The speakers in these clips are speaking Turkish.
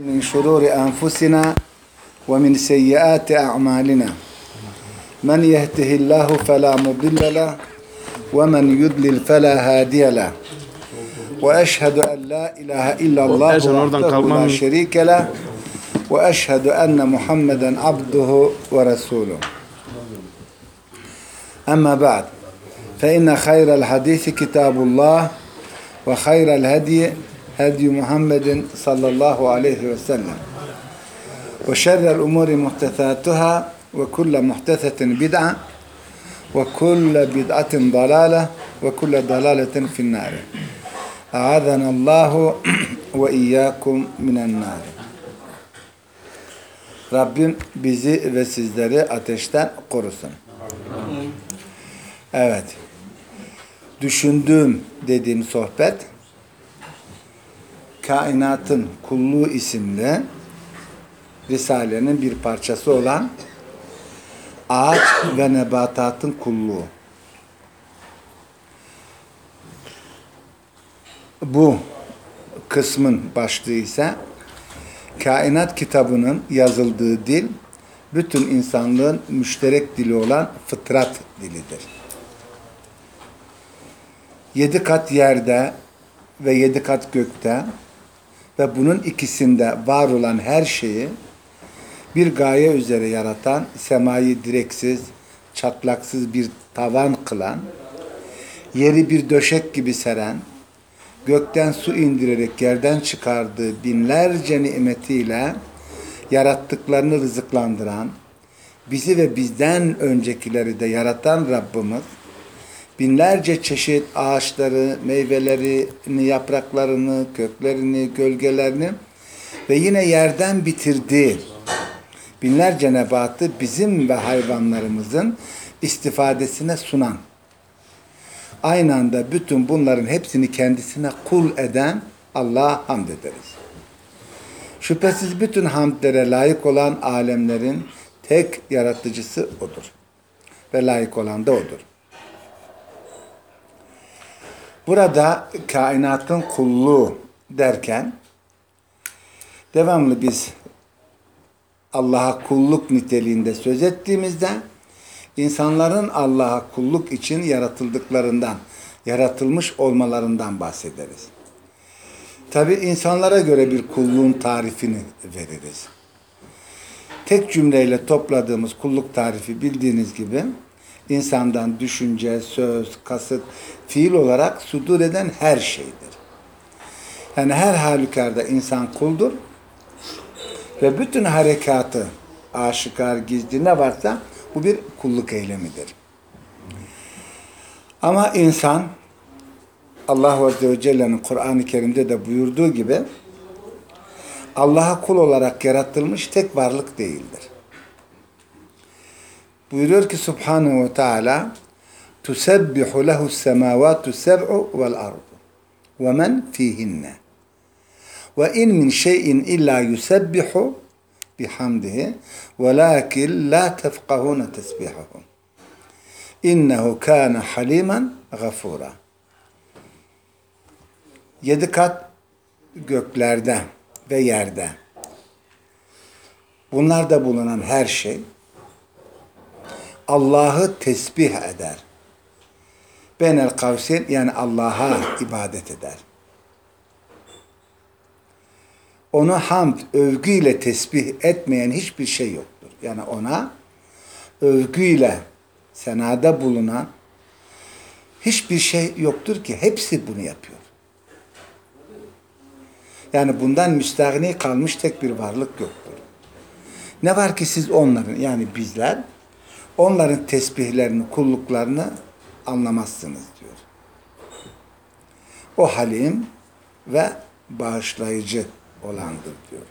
من شرور أنفسنا ومن سيئات أعمالنا من يهده الله فلا مضل له ومن يضلل فلا هادي له وأشهد أن لا إله إلا الله وحده لا شريك له وأشهد أن محمدا عبده ورسوله أما بعد فإن خير الحديث كتاب الله وخير الهدي هدي محمد صلى الله عليه وسلم وشر الأمور محدثاتها وكل محدثة بدعة وكل بدعة ضلالة وكل ضلالة في النار أعاذنا الله وإياكم من النار. Rabbim bizi ve sizleri ateşten korusun. Evet. Düşündüğüm dediğim sohbet Kainatın Kulluğu isimli Risale'nin bir parçası olan ağaç ve nebatatın kulluğu. Bu kısmın başlığı ise kainat kitabının yazıldığı dil bütün insanlığın müşterek dili olan fıtrat dilidir. 7 kat yerde ve 7 kat gökte ve bunun ikisinde var olan her şeyi bir gaye üzere yaratan, semayı direksiz, çatlaksız bir tavan kılan, yeri bir döşek gibi seren, gökten su indirerek yerden çıkardığı binlerce nimetiyle yarattıklarını rızıklandıran, bizi ve bizden öncekileri de yaratan Rabbimiz, binlerce çeşit ağaçları, meyvelerini, yapraklarını, köklerini, gölgelerini ve yine yerden bitirdiği binlerce nebatı bizim ve hayvanlarımızın istifadesine sunan, aynı anda bütün bunların hepsini kendisine kul eden Allah'a hamd ederiz. Şüphesiz bütün hamdlere layık olan alemlerin tek yaratıcısı O'dur. Ve layık olan da O'dur. Burada kainatın kulluğu derken devamlı biz Allah'a kulluk niteliğinde söz ettiğimizde insanların Allah'a kulluk için yaratıldıklarından, yaratılmış olmalarından bahsederiz. Tabi insanlara göre bir kulluğun tarifini veririz. Tek cümleyle topladığımız kulluk tarifi bildiğiniz gibi insandan düşünce, söz, kasıt, fiil olarak sudur eden her şeydir. Yani her halükarda insan kuldur ve bütün harekatı, aşikar, gizli ne varsa bu bir kulluk eylemidir. Ama insan Allah Azze ve Celle'nin Kur'an-ı Kerim'de de buyurduğu gibi Allah'a kul olarak yaratılmış tek varlık değildir. Buyuruyor ki Subhanahu ve Teala تُسَبِّحُ لَهُ السَّمَاوَاتُ السَّبْعُ وَالْأَرْضُ وَمَنْ فِيهِنَّ وَاِنْ مِنْ شَيْءٍ اِلَّا يُسَبِّحُ بِحَمْدِهِ وَلَاكِنْ لَا تَفْقَهُونَ تَسْبِحَهُمْ اِنَّهُ كَانَ حَلِيمًا غَفُورًا. 7 kat göklerde ve yerde bunlarda bulunan her şey Allah'ı tesbih eder. Benel kavsin yani Allah'a ibadet eder. Onu hamd, övgüyle tesbih etmeyen hiçbir şey yoktur. Yani ona övgüyle senada bulunan hiçbir şey yoktur ki hepsi bunu yapıyor. Yani bundan müstahni kalmış tek bir varlık yoktur. Ne var ki siz onların yani bizler onların tesbihlerini, kulluklarını anlamazsınız diyor. O halim ve bağışlayıcı olandır diyor.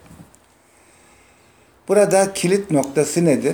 Burada kilit noktası nedir?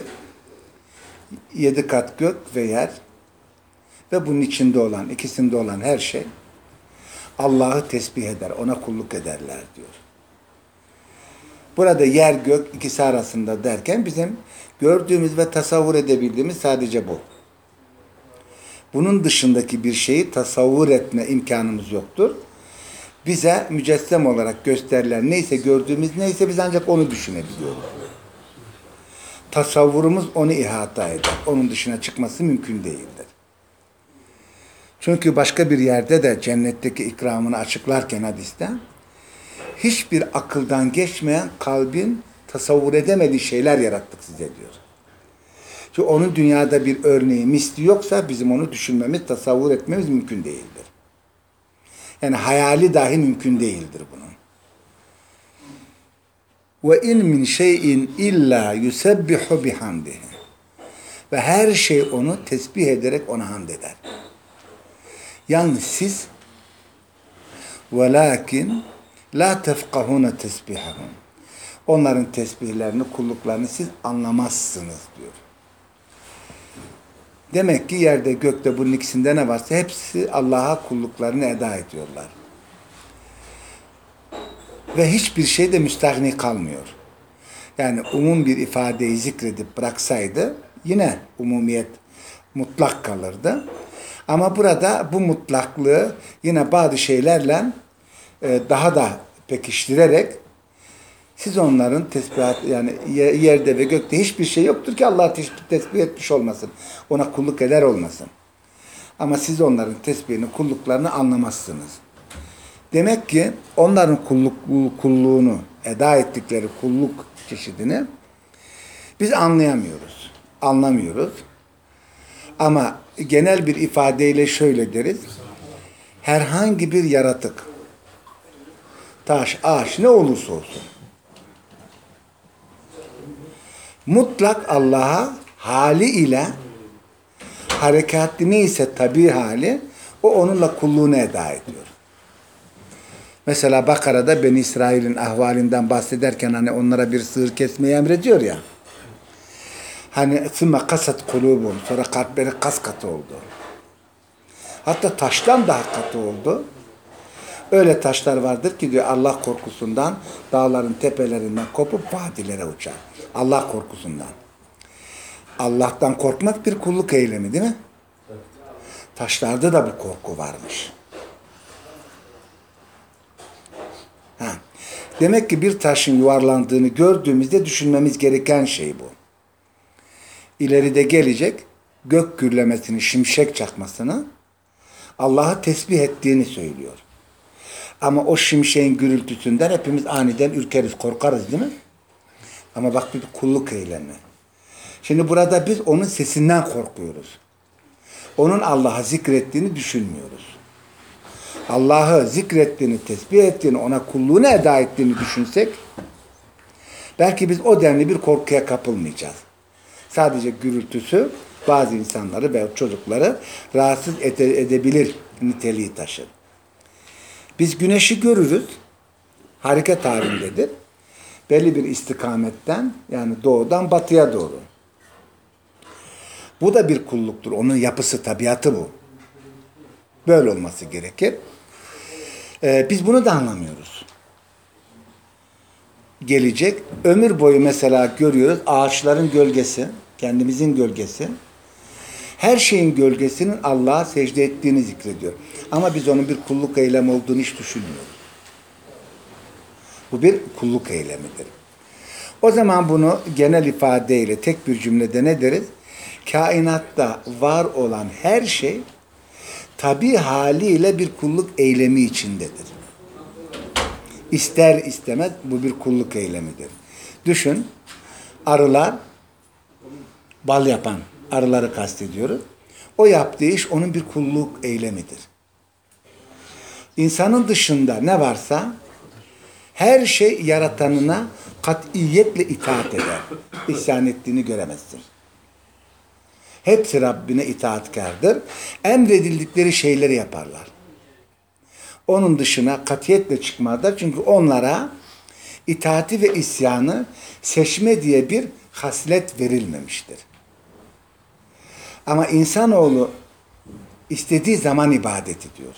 7 kat gök ve yer ve bunun içinde olan, ikisinde olan her şey Allah'ı tesbih eder, ona kulluk ederler diyor. Burada yer gök ikisi arasında derken bizim gördüğümüz ve tasavvur edebildiğimiz sadece bu. Bunun dışındaki bir şeyi tasavvur etme imkanımız yoktur. Bize mücessem olarak gösterilen neyse, gördüğümüz neyse biz ancak onu düşünebiliyoruz. Tasavvurumuz onu ihata eder. Onun dışına çıkması mümkün değildir. Çünkü başka bir yerde de cennetteki ikramını açıklarken hadiste hiçbir akıldan geçmeyen kalbin tasavvur edemediği şeyler yarattık size diyor. Çünkü onun dünyada bir örneği, misli yoksa bizim onu düşünmemiz, tasavvur etmemiz mümkün değildir. Yani hayali dahi mümkün değildir bunun. Ve in min şeyin illa yusebbihu bihamdihi. Ve her şey onu tesbih ederek ona hamd eder. Yalnız siz velakin la tefkahune tesbihahum. Onların tesbihlerini, kulluklarını siz anlamazsınız diyor. Demek ki yerde gökte bunun ikisinde ne varsa hepsi Allah'a kulluklarını eda ediyorlar. Ve hiçbir şey de müstahni kalmıyor. Yani umum bir ifadeyi zikredip bıraksaydı yine umumiyet mutlak kalırdı. Ama burada bu mutlaklığı yine bazı şeylerle daha da pekiştirerek siz onların tesbihat, yani yerde ve gökte hiçbir şey yoktur ki Allah'ı tesbih etmiş olmasın. Ona kulluk eder olmasın. Ama siz onların tesbihini, kulluklarını anlamazsınız. Demek ki onların kulluğunu, eda ettikleri kulluk çeşidini biz anlayamıyoruz. Anlamıyoruz. Ama genel bir ifadeyle şöyle deriz. Herhangi bir yaratık, taş, ağaç ne olursa olsun mutlak Allah'a hali ile harekatli neyse tabi hali o onunla kulluğunu eda ediyor. Mesela Bakara'da Beni İsrail'in ahvalinden bahsederken hani onlara bir sığır kesmeyi emrediyor ya. Hani sümme kasat kulubum, sonra kalpleri kas katı oldu. Hatta taştan daha katı oldu. Öyle taşlar vardır ki diyor Allah korkusundan dağların tepelerinden kopup vadilere uçar. Allah korkusundan. Allah'tan korkmak bir kulluk eylemi değil mi? Taşlarda da bu korku varmış. Demek ki bir taşın yuvarlandığını gördüğümüzde düşünmemiz gereken şey bu. İleride gelecek gök gürlemesini, şimşek çakmasını Allah'ı tesbih ettiğini söylüyor. Ama o şimşeğin gürültüsünden hepimiz aniden ürkeriz, korkarız değil mi? Ama bak bir kulluk eylemi. Şimdi burada biz onun sesinden korkuyoruz. Onun Allah'ı zikrettiğini düşünmüyoruz. Allah'ı zikrettiğini, tesbih ettiğini, ona kulluğunu eda ettiğini düşünsek belki biz o denli bir korkuya kapılmayacağız. Sadece gürültüsü bazı insanları veya çocukları rahatsız edebilir niteliği taşır. Biz güneşi görürüz. Hareket halindedir. Belli bir istikametten yani doğudan batıya doğru. Bu da bir kulluktur. Onun yapısı, tabiatı bu. Böyle olması gerekir. Biz bunu da anlamıyoruz. Gelecek. Ömür boyu mesela görüyoruz ağaçların gölgesi, kendimizin gölgesi. Her şeyin gölgesinin Allah'a secde ettiğini zikrediyor. Ama biz onun bir kulluk eylemi olduğunu hiç düşünmüyoruz. Bu bir kulluk eylemidir. O zaman bunu genel ifadeyle tek bir cümlede ne deriz? Kainatta var olan her şey tabi haliyle bir kulluk eylemi içindedir. İster istemez bu bir kulluk eylemidir. Düşün, arılar, bal yapan arıları kastediyoruz. O yaptığı iş onun bir kulluk eylemidir. İnsanın dışında ne varsa her şey yaratanına katiyetle itaat eder. İsyan ettiğini göremezsin. Hepsi Rabbine itaatkardır. Emredildikleri şeyleri yaparlar. Onun dışına katiyetle çıkmazlar. Çünkü onlara itaati ve isyanı seçme diye bir haslet verilmemiştir. Ama insanoğlu istediği zaman ibadet ediyor.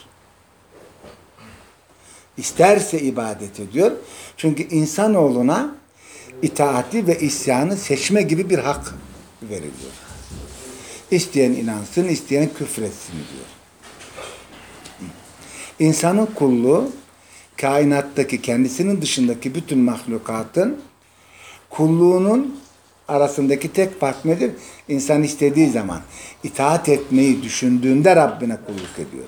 İsterse ibadet ediyor. Çünkü insanoğluna itaati ve isyanı seçme gibi bir hak veriliyor. İsteyen inansın, isteyen küfretsin diyor. İnsanın kulluğu kainattaki kendisinin dışındaki bütün mahlukatın kulluğunun arasındaki tek fark nedir? İnsan istediği zaman itaat etmeyi düşündüğünde Rabbine kulluk ediyor.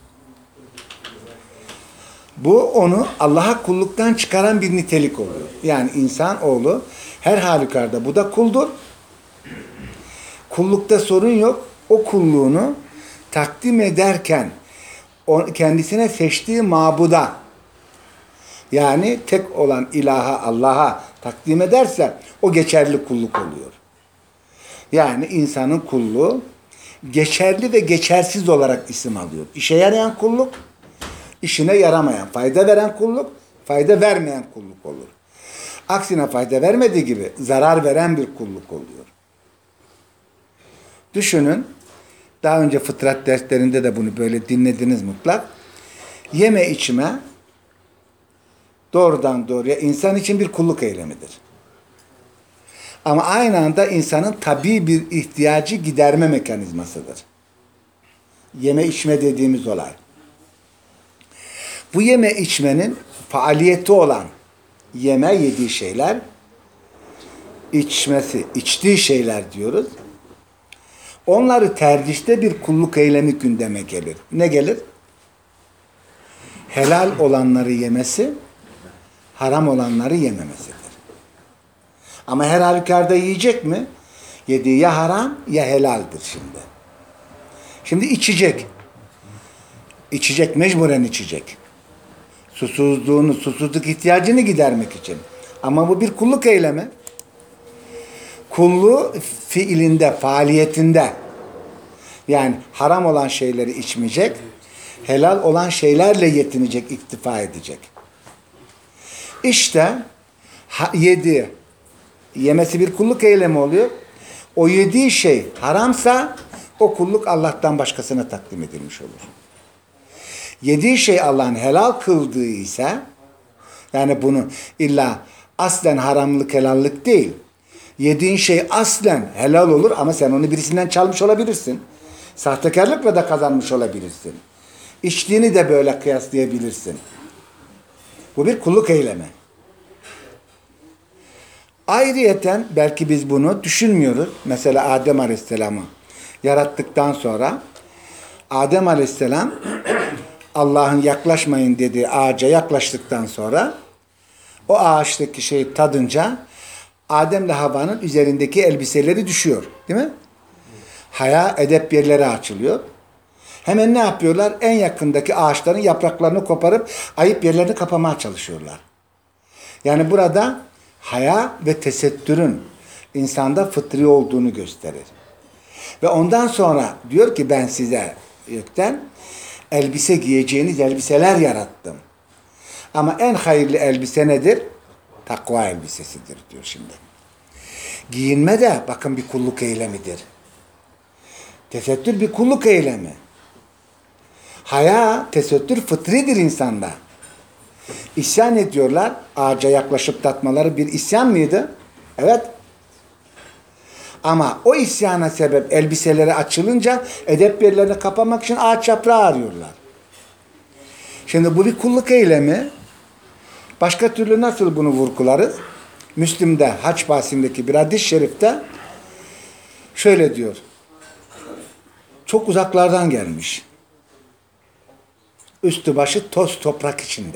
Bu onu Allah'a kulluktan çıkaran bir nitelik oluyor. Yani insanoğlu her halükarda bu da kuldur. Kullukta sorun yok. O kulluğunu takdim ederken kendisine seçtiği mabuda, yani tek olan ilaha, Allah'a takdim ederse o geçerli kulluk oluyor. Yani insanın kulluğu geçerli ve geçersiz olarak isim alıyor. İşe yarayan kulluk, işine yaramayan, fayda veren kulluk, fayda vermeyen kulluk olur. Aksine fayda vermediği gibi zarar veren bir kulluk oluyor. Düşünün, daha önce fıtrat derslerinde de bunu böyle dinlediniz mutlak. Yeme içme doğrudan doğruya insan için bir kulluk eylemidir. Ama aynı anda insanın tabii bir ihtiyacı giderme mekanizmasıdır. Yeme içme dediğimiz olay. Bu yeme içmenin faaliyeti olan yeme yediği şeyler, içmesi, içtiği şeyler diyoruz. Onları tercihte bir kulluk eylemi gündeme gelir. Ne gelir? Helal olanları yemesi, haram olanları yememesidir. Ama her halükarda yiyecek mi? Yediği ya haram ya helaldir şimdi. Şimdi içecek. İçecek, mecburen içecek. Susuzluk ihtiyacını gidermek için. Ama bu bir kulluk eylemi. Kulluğu fiilinde, faaliyetinde. Yani haram olan şeyleri içmeyecek, helal olan şeylerle yetinecek, iktifa edecek. İşte yemesi bir kulluk eylemi oluyor. O yediği şey haramsa o kulluk Allah'tan başkasına takdim edilmiş olur. Yediği şey Allah'ın helal kıldığı ise, yani bunu illa aslen haramlık helallik değil. Yediğin şey aslen helal olur ama sen onu birisinden çalmış olabilirsin. Sahtekarlıkla da kazanmış olabilirsin. İçtiğini de böyle kıyaslayabilirsin. Bu bir kulluk eylemi. Ayrıyeten belki biz bunu düşünmüyoruz. Mesela Adem Aleyhisselam'ı yarattıktan sonra Adem Aleyhisselam Allah'ın yaklaşmayın dediği ağaca yaklaştıktan sonra o ağaçtaki şeyi tadınca Adem'le Havva'nın üzerindeki elbiseleri düşüyor. Değil mi? Haya, edep yerleri açılıyor. Hemen ne yapıyorlar? En yakındaki ağaçların yapraklarını koparıp ayıp yerlerini kapamaya çalışıyorlar. Yani burada haya ve tesettürün insanda fıtri olduğunu gösterir. Ve ondan sonra diyor ki ben size gökten elbise giyeceğiniz elbiseler yarattım. Ama en hayırlı elbise nedir? Takva elbisesidir diyor şimdi. Giyinme de bakın bir kulluk eylemidir. Tesettür bir kulluk eylemi. Haya, tesettür fıtridir insanda. İsyan ediyorlar. Ağaca yaklaşıp tatmaları bir isyan mıydı? Evet. Ama o isyana sebep elbiseleri açılınca edep yerlerini kapamak için ağaç yaprağı arıyorlar. Şimdi bu bir kulluk eylemi. Başka türlü nasıl bunu vurgularız? Müslim'de, Haç bahsindeki bir hadis-i şerifte şöyle diyor. Çok uzaklardan gelmiş. Üstü başı toz toprak içinde.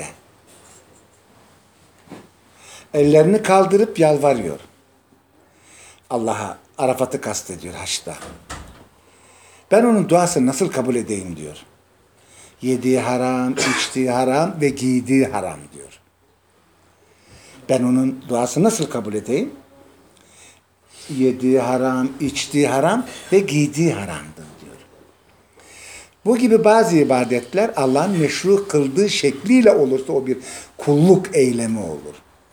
Ellerini kaldırıp yalvarıyor. Allah'a Arafat'ı kastediyor haçta. Ben onun duasını nasıl kabul edeyim diyor. Yediği haram, içtiği haram ve giydiği haram diyor. Ben onun duasını nasıl kabul edeyim? Yediği haram, içtiği haram ve giydiği haramdır diyor. Bu gibi bazı ibadetler Allah'ın meşru kıldığı şekliyle olursa o bir kulluk eylemi olur.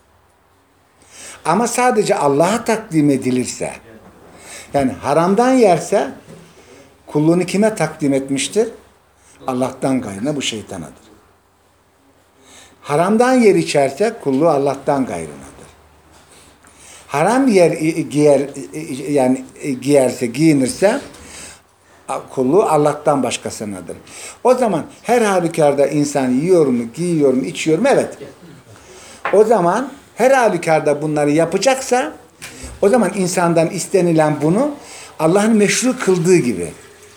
Ama sadece Allah'a takdim edilirse, yani haramdan yerse kulluğunu kime takdim etmiştir? Allah'tan gayrına, bu şeytanadır. Haramdan yer içerse kulluğu Allah'tan gayrınadır. Haram yer giyer, yani giyerse, giyinirse kulluğu Allah'tan başkasınadır. O zaman her halükarda insan yiyor mu, giyiyor mu, içiyor mu? Evet. O zaman her halükarda bunları yapacaksa o zaman insandan istenilen bunu Allah'ın meşru kıldığı gibi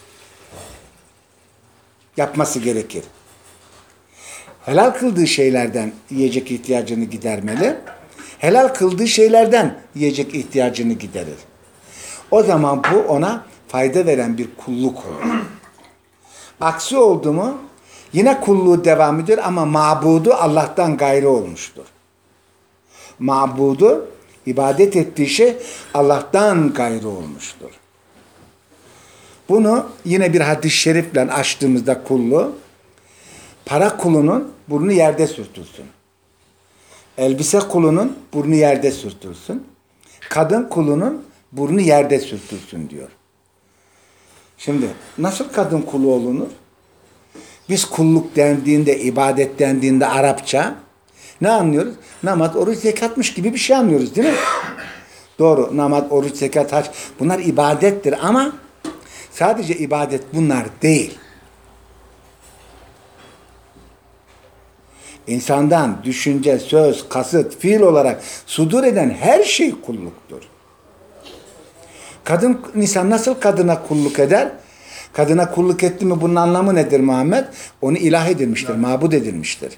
yapması gerekir. Helal kıldığı şeylerden yiyecek ihtiyacını gidermeli. Helal kıldığı şeylerden yiyecek ihtiyacını giderir. O zaman bu ona fayda veren bir kulluk olur. Aksi oldu mu yine kulluğu devam eder ama mabudu Allah'tan gayrı olmuştur. Mabudu, ibadet ettiği şey Allah'tan gayrı olmuştur. Bunu yine bir hadis-i şerifle açtığımızda kulluğu, para kulunun burnu yerde sürtülsün. Elbise kulunun burnu yerde sürtülsün. Kadın kulunun burnu yerde sürtülsün diyor. Şimdi nasıl kadın kulu olunur? Biz kulluk dendiğinde, ibadet dendiğinde Arapça ne anlıyoruz? Namaz, oruç, zekatmış gibi bir şey anlıyoruz değil mi? Doğru. Namaz, oruç, zekat, hac bunlar ibadettir ama sadece ibadet bunlar değil. İnsandan düşünce, söz, kasıt, fiil olarak sudur eden her şey kulluktur. İnsan nasıl kadına kulluk eder? Kadına kulluk etti mi bunun anlamı nedir Muhammed? Onu ilah edilmiştir, mabud edilmiştir.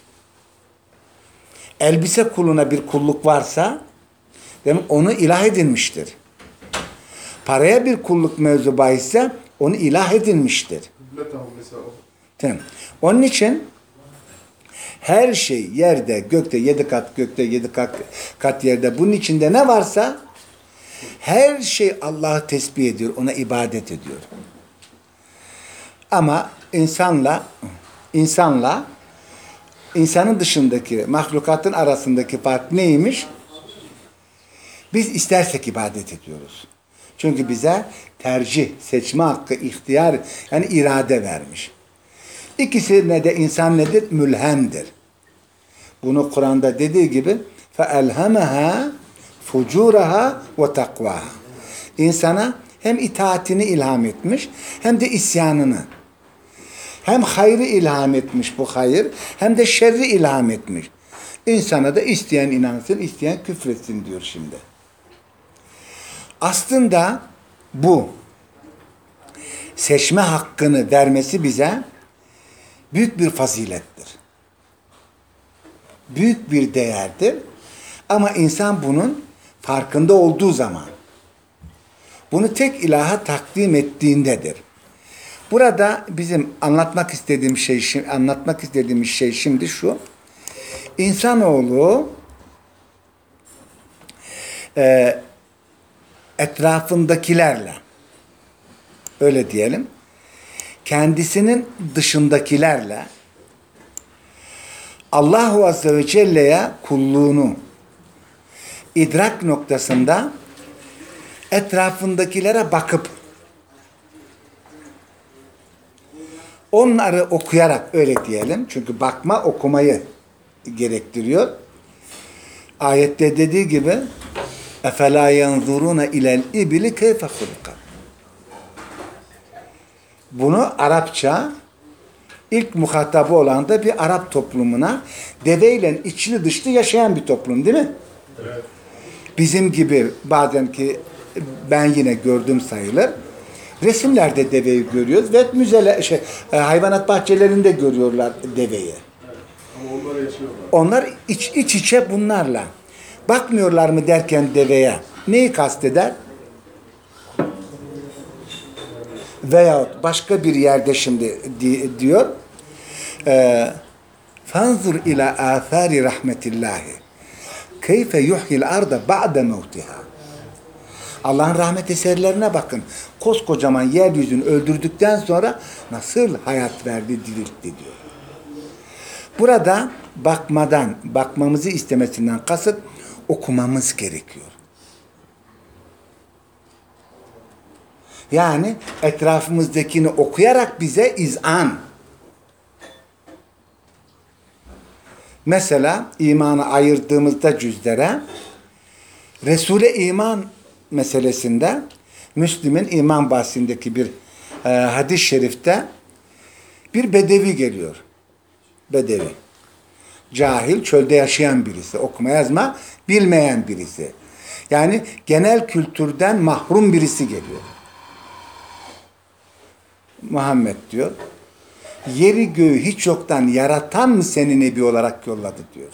Elbise kuluna bir kulluk varsa demek onu ilah edilmiştir. Paraya bir kulluk mevzu bahisse onu ilah edilmiştir. Tamam. Onun için her şey yerde, gökte, 7 kat gökte, 7 kat yerde. Bunun içinde ne varsa her şey Allah'ı tesbih ediyor, ona ibadet ediyor. Ama insanın dışındaki mahlukatın arasındaki fark neymiş? Biz istersek ibadet ediyoruz. Çünkü bize tercih, seçme hakkı, ihtiyar yani irade vermiş. İkisine de insan nedir? Mülhemdir. Bunu Kur'an'da dediği gibi فَاَلْهَمَهَا فُجُورَهَا وَتَقْوَاهَا İnsana hem itaatini ilham etmiş hem de isyanını. Hem hayrı ilham etmiş bu hayır hem de şerri ilham etmiş. İnsana da isteyen inansın, isteyen küfretsin diyor şimdi. Aslında bu seçme hakkını vermesi bize büyük bir fazilettir. Büyük bir değerdir. Ama insan bunun farkında olduğu zaman bunu tek ilaha takdim ettiğindedir. Burada bizim anlatmak istediğimiz şey şimdi şu. İnsanoğlu etrafındakilerle öyle diyelim kendisinin dışındakilerle Allahu Azze ve Celle'ye kulluğunu idrak noktasında etrafındakilere bakıp onları okuyarak öyle diyelim. Çünkü bakma okumayı gerektiriyor. Ayette dediği gibi اَفَلَا يَنْظُرُونَ اِلَى الْاِبِلِ كَيْفَ خُلُقَ Bunu Arapça ilk muhatabı olan da bir Arap toplumuna deveyle içli dışlı yaşayan bir toplum değil mi? Evet. Bizim gibi bazen ki ben yine gördüm sayılır. Resimlerde deveyi görüyoruz ve hayvanat bahçelerinde görüyorlar deveyi. Ama onlar yaşıyorlar. Onlar iç içe bunlarla. Bakmıyorlar mı derken deveye neyi kasteder? Veyahut başka bir yerde şimdi diyor fanzur ila athari rahmetillahi keyfe yuhyil arda ba'de mevtiha Allah'ın rahmet eserlerine bakın. Koskocaman yeryüzünü öldürdükten sonra nasıl hayat verdi, diriltti diyor. Burada bakmamızı istemesinden kasıt okumamız gerekiyor. Yani etrafımızdakini okuyarak bize izan. Mesela imanı ayırdığımızda cüzlere Resul'e iman meselesinde Müslim'in iman bahsindeki bir hadis-i şerifte bir bedevi geliyor. Bedevi. Cahil, çölde yaşayan birisi. Okuma yazma bilmeyen birisi. Yani genel kültürden mahrum birisi geliyor. Muhammed diyor, yeri göğü hiç yoktan yaratan mı seni nebi olarak yolladı diyor.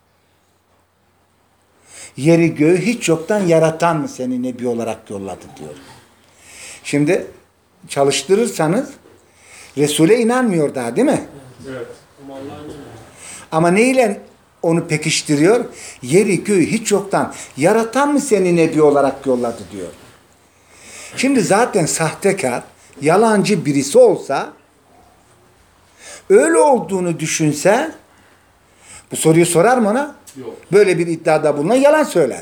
Yeri göğü hiç yoktan yaratan mı seni nebi olarak yolladı diyor. Şimdi çalıştırırsanız Resul'e inanmıyor daha, değil mi? Evet. Ama neyle onu pekiştiriyor? Yeri göğü hiç yoktan yaratan mı seni nebi olarak yolladı diyor. Şimdi zaten sahtekar, yalancı birisi olsa, öyle olduğunu düşünse, bu soruyu sorar mı ona? Yok. Böyle bir iddiada bulunan yalan söyler.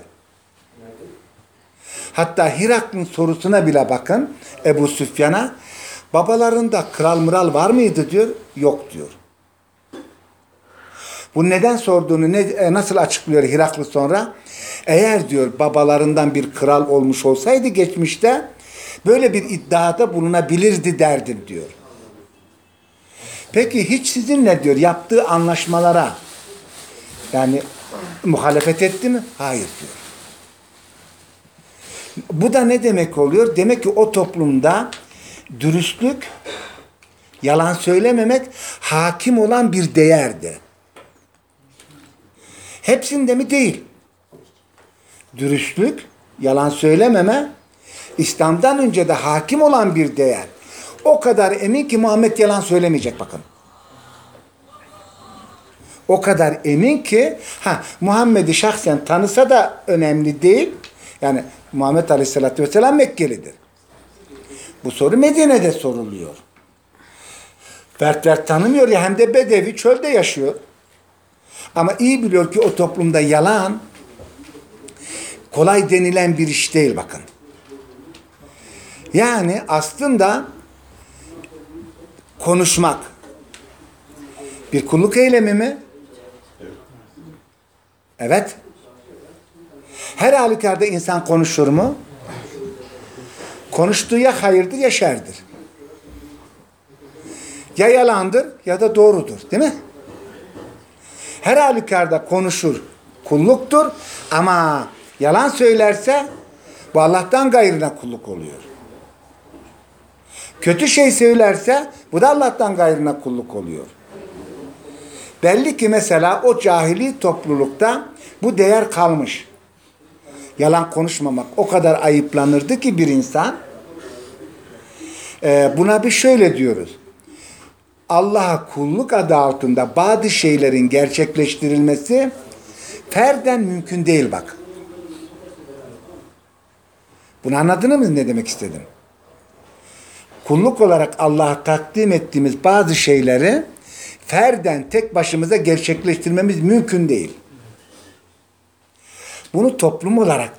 Hatta Hirakl'ın sorusuna bile bakın, Ebu Süfyan'a, babalarında kral mıral var mıydı diyor, yok diyor. Bu neden sorduğunu nasıl açıklıyor Hiraklı sonra? Eğer diyor babalarından bir kral olmuş olsaydı geçmişte, böyle bir iddiada bulunabilirdi derdim diyor. Peki hiç sizinle diyor yaptığı anlaşmalara yani muhalefet etti mi? Hayır diyor. Bu da ne demek oluyor? Demek ki o toplumda dürüstlük, yalan söylememek hakim olan bir değerdi. Hepsinde mi? Değil. Dürüstlük, yalan söylememe İslam'dan önce de hakim olan bir değer. O kadar emin ki Muhammed yalan söylemeyecek bakın. O kadar emin ki Muhammed'i şahsen tanısa da önemli değil. Yani Muhammed Aleyhisselatü Vesselam Mekkelidir. Bu soru Medine'de soruluyor. Fertler tanımıyor ya, hem de bedevi çölde yaşıyor. Ama iyi biliyor ki o toplumda yalan kolay denilen bir iş değil bakın. Yani aslında konuşmak bir kulluk eylemi mi? Evet. Her halükarda insan konuşur mu? Konuştuğu ya hayırdır ya şerdir. Ya yalandır ya da doğrudur, değil mi? Her halükarda konuşur, kulluktur, ama yalan söylerse bu Allah'tan gayrına kulluk oluyor. Kötü şey söylerse bu da Allah'tan gayrına kulluk oluyor. Belli ki mesela o cahili toplulukta bu değer kalmış. Yalan konuşmamak o kadar ayıplanırdı ki bir insan. Buna bir şöyle diyoruz. Allah'a kulluk adı altında bazı şeylerin gerçekleştirilmesi ferden mümkün değil bak. Bunu anladınız mı ne demek istedim? Kulluk olarak Allah'a takdim ettiğimiz bazı şeyleri ferden tek başımıza gerçekleştirmemiz mümkün değil. Bunu toplum olarak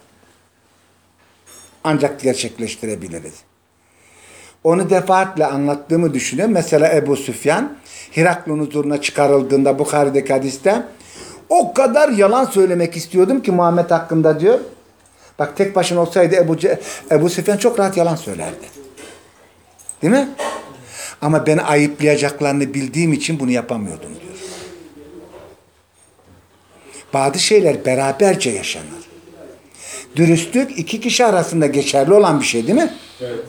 ancak gerçekleştirebiliriz. Onu defaatle anlattığımı düşünüyorum. Mesela Ebu Süfyan Hiraklı'nın huzuruna çıkarıldığında Bukhari'deki hadiste o kadar yalan söylemek istiyordum ki Muhammed hakkında diyor. Bak tek başına olsaydı Ebu Süfyan çok rahat yalan söylerdi. Değil mi? Ama beni ayıplayacaklarını bildiğim için bunu yapamıyordum diyor. Bazı şeyler beraberce yaşanır. Dürüstlük iki kişi arasında geçerli olan bir şey, değil mi? Evet.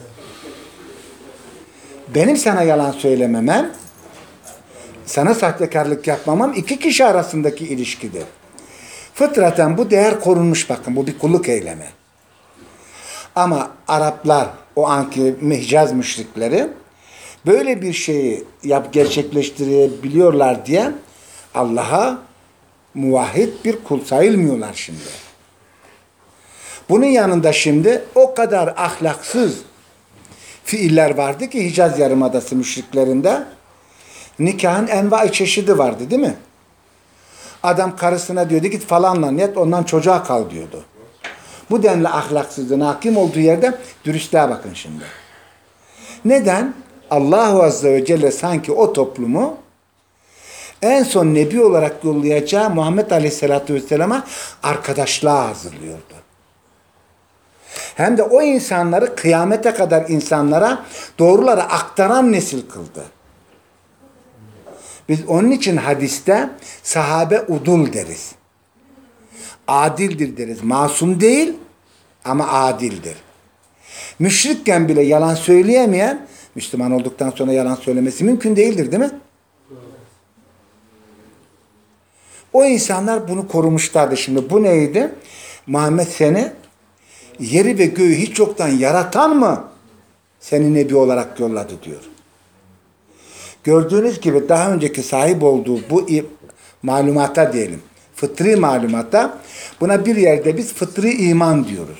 Benim sana yalan söylememem, sana sahtekarlık yapmamam iki kişi arasındaki ilişkidir. Fıtraten bu değer korunmuş bakın. Bu bir kulluk eylemi. Ama Araplar, o anki Hicaz müşrikleri böyle bir şeyi gerçekleştirebiliyorlar diye Allah'a muvahhid bir kul sayılmıyorlar şimdi. Bunun yanında şimdi o kadar ahlaksız fiiller vardı ki Hicaz Yarımadası müşriklerinde nikahın envai çeşidi vardı, değil mi? Adam karısına diyordu git falanla yat ondan çocuğa kal diyordu. Bu denli ahlaksızlığın hakim olduğu yerde dürüstlüğe bakın şimdi. Neden? Allahu Azze ve Celle sanki o toplumu en son nebi olarak yollayacağı Muhammed Aleyhisselatü Vesselam'a arkadaşlığa hazırlıyordu. Hem de o insanları kıyamete kadar insanlara doğruları aktaran nesil kıldı. Biz onun için hadiste sahabe udul deriz. Adildir deriz. Masum değil ama adildir. Müşrikken bile yalan söyleyemeyen, Müslüman olduktan sonra yalan söylemesi mümkün değildir, değil mi? O insanlar bunu korumuşlardı. Şimdi bu neydi? Muhammed seni yeri ve göğü hiç yoktan yaratan mı seni nebi olarak yolladı diyor. Gördüğünüz gibi daha önceki sahip olduğu bu malumata diyelim, fıtri malumata, buna bir yerde biz fıtri iman diyoruz.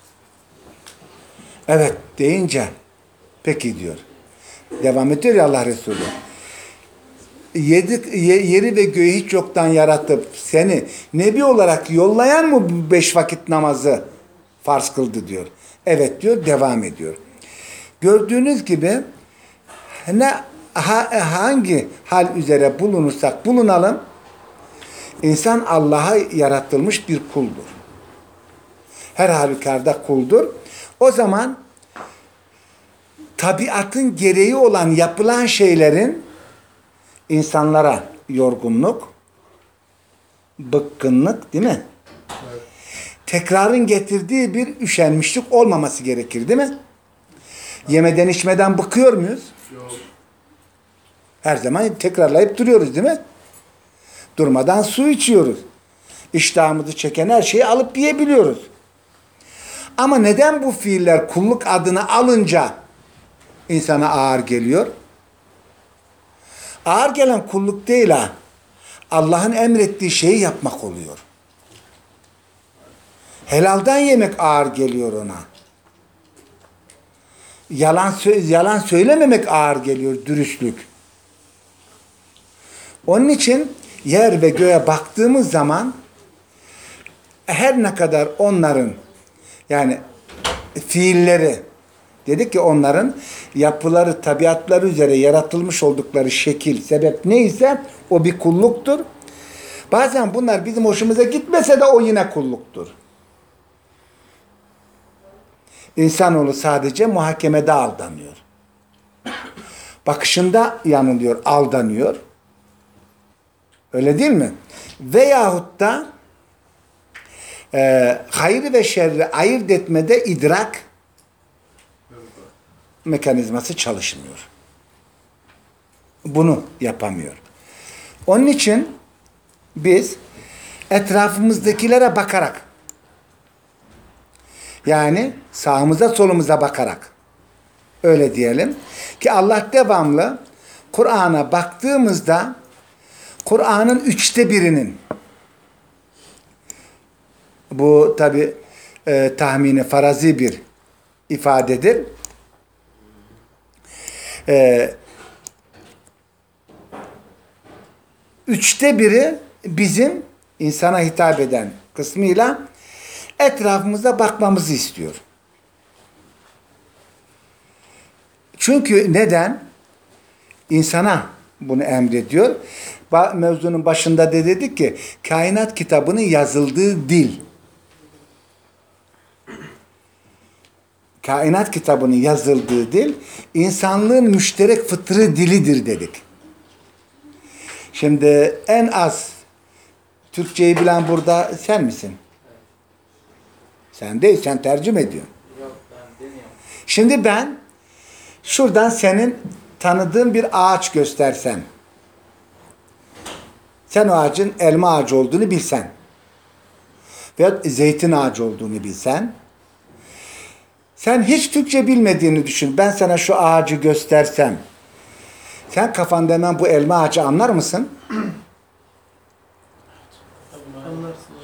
Evet deyince peki diyor. Devam ediyor ya Allah Resulü. Yeri ve göğü hiç yoktan yaratıp seni nebi olarak yollayan mı bu 5 vakit namazı farz kıldı diyor. Evet diyor, devam ediyor. Gördüğünüz gibi hangi hal üzere bulunursak bulunalım, insan Allah'a yaratılmış bir kuldur. Her halükarda kuldur. O zaman tabiatın gereği olan yapılan şeylerin insanlara yorgunluk, bıkkınlık, değil mi? Evet. Tekrarın getirdiği bir üşenmişlik olmaması gerekir, değil mi? Yemeden içmeden bıkıyor muyuz? Yok. Her zaman tekrarlayıp duruyoruz, değil mi? Durmadan su içiyoruz. İştahımızı çeken her şeyi alıp yiyebiliyoruz. Ama neden bu fiiller kulluk adını alınca insana ağır geliyor? Ağır gelen kulluk değil ha. Allah'ın emrettiği şeyi yapmak oluyor. Helalden yemek ağır geliyor ona. Yalan söylememek ağır geliyor, dürüstlük. Onun için yer ve göğe baktığımız zaman her ne kadar onların yani fiilleri, dedik ki onların yapıları, tabiatları üzere yaratılmış oldukları şekil, sebep neyse o bir kulluktur. Bazen bunlar bizim hoşumuza gitmese de o yine kulluktur. İnsanoğlu sadece muhakemede aldanıyor. Bakışında yanılıyor, aldanıyor. Öyle değil mi? Veyahut da hayrı ve şerri ayırt etmede idrak mekanizması çalışmıyor. Bunu yapamıyor. Onun için biz etrafımızdakilere bakarak, yani sağımıza solumuza bakarak, öyle diyelim ki Allah devamlı Kur'an'a baktığımızda Kur'an'ın 1/3'inin, bu tabi tahmini farazi bir ifadedir. 1/3 bizim insana hitap eden kısmıyla etrafımıza bakmamızı istiyor. Çünkü neden? İnsana bunu emrediyor. Mevzunun başında da dedik ki kainat kitabının yazıldığı dil. Kainat kitabının yazıldığı dil insanlığın müşterek fıtri dilidir dedik. Şimdi en az Türkçeyi bilen burada sen misin? Sen değil, sen tercüme ediyorsun. Yok, ben demiyorum. Şimdi ben şuradan senin tanıdığın bir ağaç göstersem, sen o ağacın elma ağacı olduğunu bilsen veya zeytin ağacı olduğunu bilsen, sen hiç Türkçe bilmediğini düşün. Ben sana şu ağacı göstersem, sen kafanda hemen bu elma ağacı anlar mısın? Anlarsın.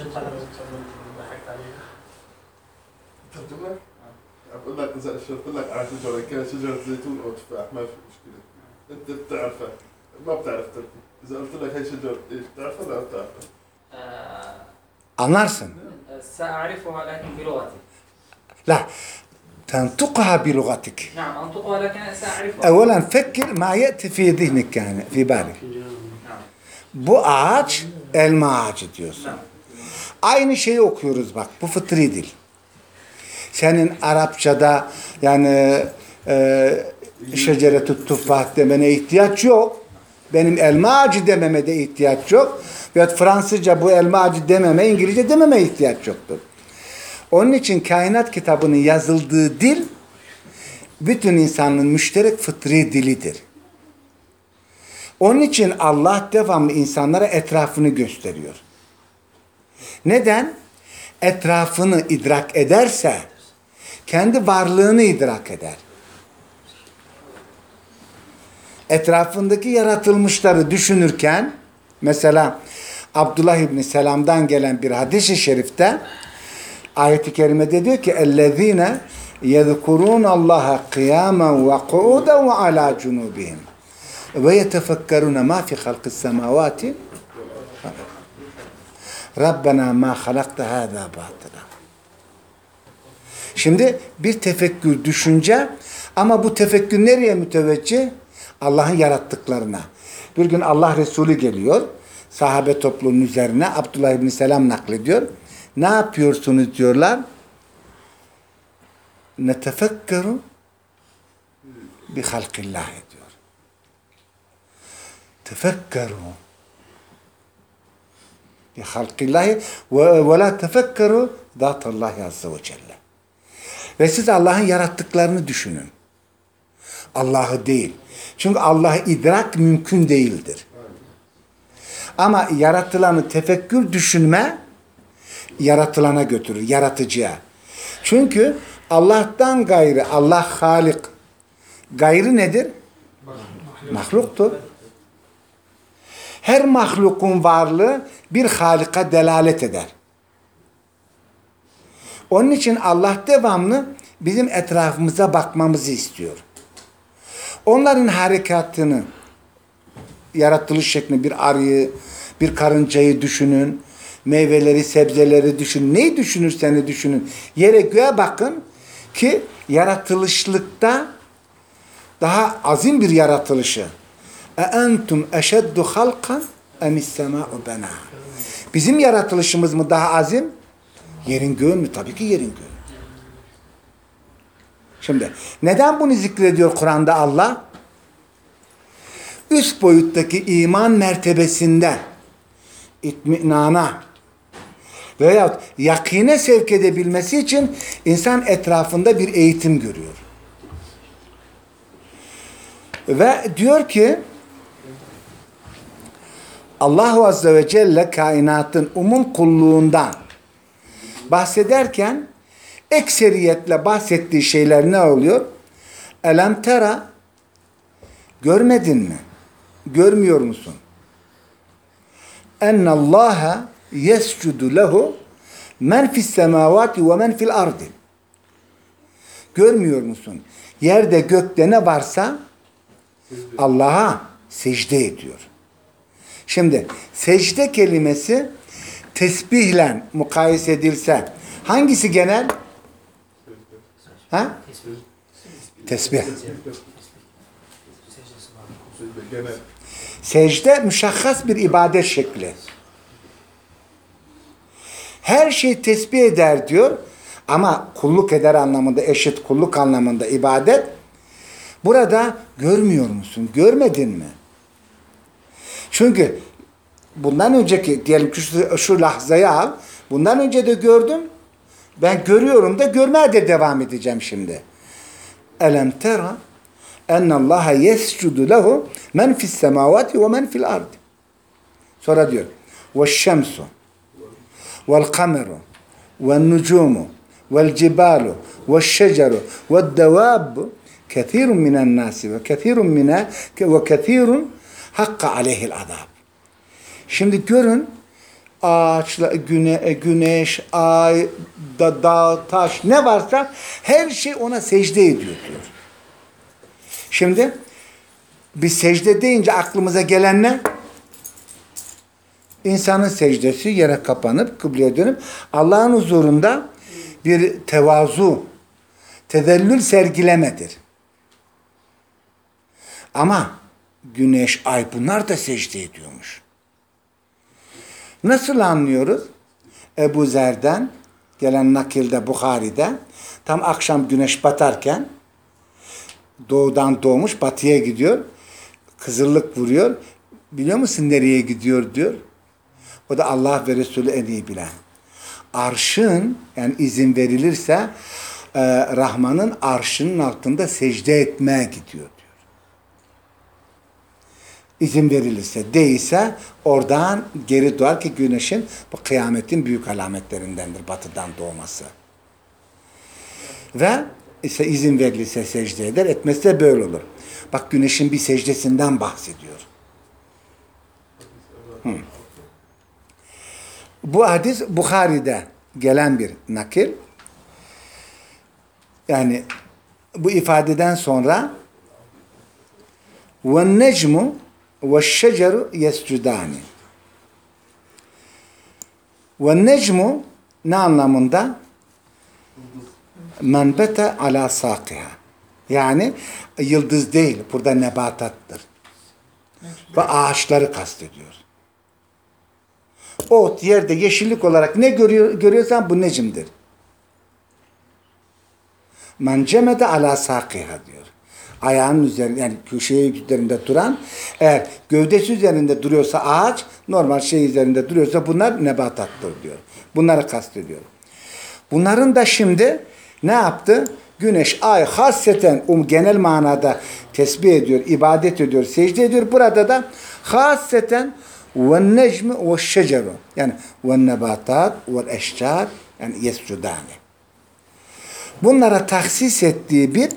أقول لك إذا أشرت لك على شجرة كان شجرة زيتون أو تفاح ما في مشكلة. أنت بتعرفها ما بتعرف تركي. إذا قلت لك هي شجرة إيش بتعرفها ولا بتعرفها؟ Anlarsın. سأعرفها لكن بلغتي. لا تنطقها بلغتك. نعم أنطقها لكن سأعرفها. أولا فكر ما يأتي في ذهنك يعني في بالك. Bu ağaç elma ağacı diyorsun. Aynı şeyi okuyoruz bak. Bu fıtri dil. Senin Arapçada yani şeceretü tufah demene ihtiyaç yok. Benim elma ağacı dememe de ihtiyaç yok. Veyahut Fransızca bu elma ağacı dememe, İngilizce dememe ihtiyaç yoktur. Onun için kainat kitabının yazıldığı dil bütün insanlığın müşterek fıtri dilidir. Onun için Allah devamlı insanlara etrafını gösteriyor. Neden? Etrafını idrak ederse kendi varlığını idrak eder. Etrafındaki yaratılmışları düşünürken mesela Abdullah İbni Selam'dan gelen bir hadis-i şerifte ayet-i kerimede diyor ki اَلَّذ۪ينَ يَذْكُرُونَ اللّٰهَ قِيَامًا وَقُعُودًا وَعَلَى جُنُوبِهِمْ وَيَتَفَكَّرُونَ مَا فِي خَلْقِ السَّمَاوَاتِ رَبَّنَا مَا خَلَقْتَ هَذَا بَاطِلًا. Şimdi bir tefekkür, düşünce, ama bu tefekkür nereye müteveccih? Allah'ın yarattıklarına. Bir gün Allah Resulü geliyor, sahabe topluluğunun üzerine Abdullah İbni Selam naklediyor. Ne yapıyorsunuz diyorlar. Netefekkeru bi halkillah diyor. Tefekkeru bi halkillahi ve la tefekkeru zatallahi azze ve celle. Ve siz Allah'ın yarattıklarını düşünün. Allah'ı değil. Çünkü Allah'ı idrak mümkün değildir. Ama yaratılanı tefekkür, düşünme yaratılana götürür, yaratıcıya. Çünkü Allah'tan gayrı, Allah Halik, gayrı nedir? Mahluktur. Her mahlukun varlığı bir Halik'a delalet eder. Onun için Allah devamlı bizim etrafımıza bakmamızı istiyor. Onların harekatını, yaratılış şeklini, bir arıyı, bir karıncayı düşünün, meyveleri, sebzeleri düşünün. Neyi düşünürseniz düşünün. Yere göğe bakın ki yaratılışlıkta daha azim bir yaratılışı. اَاَنْتُمْ اَشَدُّ خَلْقًا اَمِ السَّمَاءُ بَنَا. Bizim yaratılışımız mı daha azim? Yerin göğün mü? Tabii ki yerin göğün. Şimdi neden bunu zikrediyor Kur'an'da Allah? Üst boyuttaki iman mertebesinde itminana veyahut yakine sevk edebilmesi için insan etrafında bir eğitim görüyor. Ve diyor ki Allahu Azze ve Celle kainatın umum kulluğundan bahsederken ekseriyetle bahsettiği şeyler ne oluyor? Elem tera, görmedin mi? Görmüyor musun? Ennallâhe yescudu lehu men fis semâvâti ve men fil ardi. Görmüyor musun? Yerde gökte ne varsa Allah'a secde ediyor. Şimdi secde kelimesi tesbihle mukayese edilse hangisi genel? Ha? Tesbih. Secde müşahhas bir ibadet şekli. Her şey tesbih eder diyor ama kulluk eder anlamında, eşit kulluk anlamında ibadet. Burada görmüyor musun? Görmedin mi? Çünkü bundan önceki diyelim ki şu lahzayı al. Bundan önce de gördüm. Ben görüyorum da görmeye de devam edeceğim şimdi. Elem tera ennallaha yescudu lehu men fis semavati ve men fil ardi. Sonra diyor ve'ş-şemsu ve'l-kameru ve'n-nucumu ve'l-cibalu ve'ş-şeceru ve'd-devâbbu kethîrun minen nâsi ve kethîrun hakka aleyhil azâb. Şimdi görün ağaçlar, güneş, ay, dağ, taş ne varsa her şey ona secde ediyor diyor. Şimdi biz secde deyince aklımıza gelen ne? İnsanın secdesi yere kapanıp kıbleye dönüp Allah'ın huzurunda bir tevazu, tezellül sergilemedir. Ama güneş, ay bunlar da secde ediyormuş. Nasıl anlıyoruz? Ebu Zer'den gelen nakilde Bukhari'de tam akşam güneş batarken doğudan doğmuş batıya gidiyor. Kızıllık vuruyor. Biliyor musun nereye gidiyor diyor. O da Allah ve Resulü en iyi bilen. Arşın yani izin verilirse Rahman'ın arşının altında secde etmeye gidiyor diyor. İzin verilirse değilse oradan geri doğar ki güneşin bu kıyametin büyük alametlerindendir batıdan doğması. Ve ise izin verilirse secde eder, etmezse böyle olur. Bak güneşin bir secdesinden bahsediyor. Bu hadis Bukhari'de gelen bir nakil. Yani bu ifadeden sonra وَالنَّجْمُ وَالشَّجَرُ يَسْجُدَانِ وَالنَّجْمُ ne anlamında? مَنْبَتَ عَلَى سَاقِهَا yani yıldız değil, burada nebatattır. Ve ağaçları kastediyor. Ot, yerde yeşillik olarak ne görüyorsan bu necimdir. Men cemede ala sakiha diyor. Ayağının üzerinde yani köşeyi üzerinde duran eğer gövdesi üzerinde duruyorsa ağaç normal şey üzerinde duruyorsa bunlar nebatattır diyor. Bunları kastediyor. Bunların da şimdi ne yaptı? Güneş, ay hasreten genel manada tesbih ediyor, ibadet ediyor, secde ediyor. Burada da hasreten وَالنَّجْمِ وَالشَّجَرُ yani وَالنَّبَاتَاتِ وَالْاَشْجَارِ yani yescudâne. Bunlara tahsis ettiği bir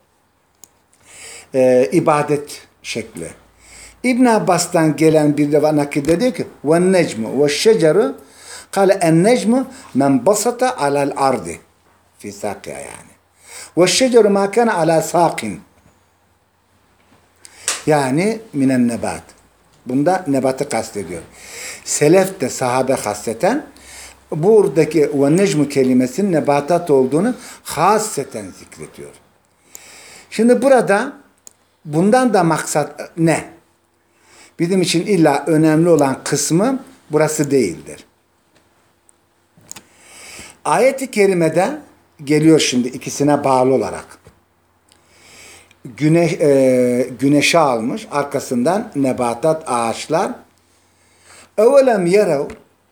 ibadet şekli. İbn Abbas'tan gelen bir de nakilde diyor ki وَالنَّجْمُ وَالشَّجَرُ قَالَ النَّجْمُ مَنْ بَسَطَ عَلَى الْأَرْضِ fi sakiha yani. وَالشَّجَرُ مَا كَانَ عَلَى سَاقٍ yani minen nebat. Bunda nebatı kastediyor. Selef de sahabe kasteten buradaki ve necmu kelimesinin nebatat olduğunu hasreten zikrediyor. Şimdi burada bundan da maksat ne? Bizim için illa önemli olan kısmı burası değildir. Ayet-i kerimede geliyor şimdi ikisine bağlı olarak. Güneşe almış, arkasından nebatat, ağaçlar. اَوَلَمْ يَرَوْا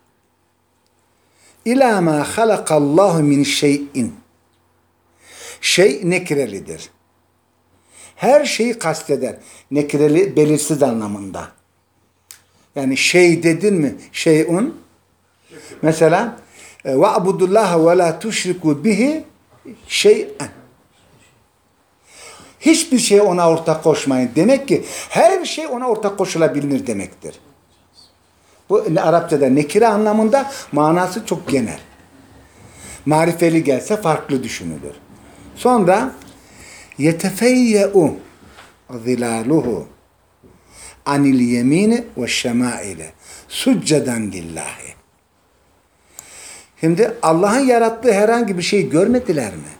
اِلَى مَا خَلَقَ اللّٰهُ مِنْ شَيْءٍ şey nekirelidir. Her şeyi kasteder. Nekireli belirsiz anlamında. Yani şey dedin mi? Şeyun. Mesela وَعْبُدُ اللّٰهَ وَلَا تُشْرِكُوا بِهِ شَيْئًا hiçbir şeye ona ortak koşmayın. Demek ki her şey ona ortak koşulabilir demektir. Bu Arapçada nekire anlamında manası çok genel. Marifeli gelse farklı düşünülür. Sonra yetefeyye'u zilaluhu anil yemini ve şemaile succeden lillahi. Şimdi Allah'ın yarattığı herhangi bir şeyi görmediler mi?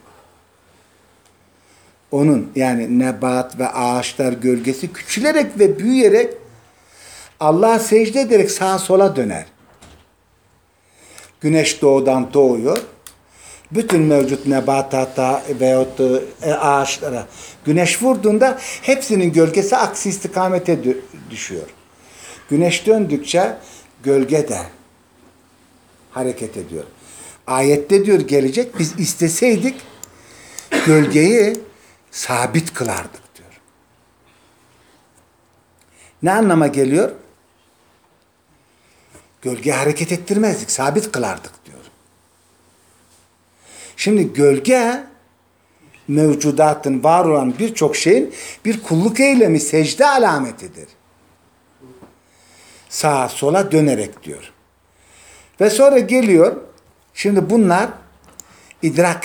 Onun yani nebat ve ağaçlar gölgesi küçülerek ve büyüyerek Allah'a secde ederek sağa sola döner. Güneş doğudan doğuyor. Bütün mevcut nebatata veyahut ağaçlara güneş vurduğunda hepsinin gölgesi aksi istikamete düşüyor. Güneş döndükçe gölge de hareket ediyor. Ayette diyor gelecek biz isteseydik gölgeyi sabit kılardık diyor. Ne anlama geliyor? Gölge hareket ettirmezdik, sabit kılardık diyor. Şimdi gölge mevcudatın var olan birçok şeyin bir kulluk eylemi, secde alametidir. Sağa sola dönerek diyor. Ve sonra geliyor, şimdi bunlar idrak.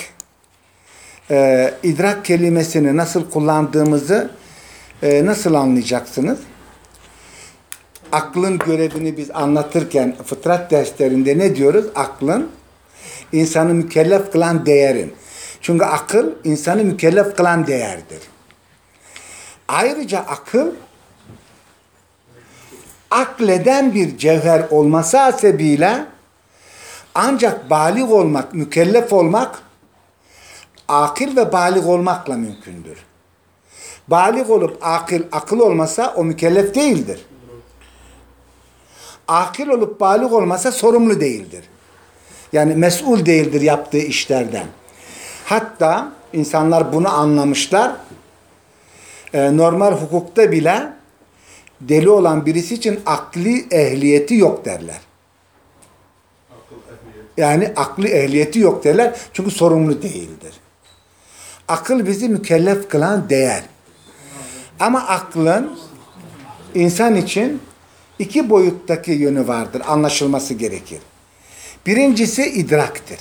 İdrak kelimesini nasıl kullandığımızı nasıl anlayacaksınız? Aklın görevini biz anlatırken fıtrat derslerinde ne diyoruz? Aklın insanı mükellef kılan değerin. Çünkü akıl insanı mükellef kılan değerdir. Ayrıca akıl akleden bir cevher olması hasebiyle Ancak balik olmak, mükellef olmak, akıl ve balik olmakla mümkündür. Balik olup akıl olmasa o mükellef değildir. Akıl olup balik olmasa sorumlu değildir. Yani mesul değildir yaptığı işlerden. Hatta insanlar bunu anlamışlar. Normal hukukta bile deli olan birisi için akli ehliyeti yok derler. Yani akli ehliyeti yok derler. Çünkü sorumlu değildir. Akıl bizi mükellef kılan değer. Ama aklın insan için iki boyuttaki yönü vardır. Anlaşılması gerekir. Birincisi idraktır.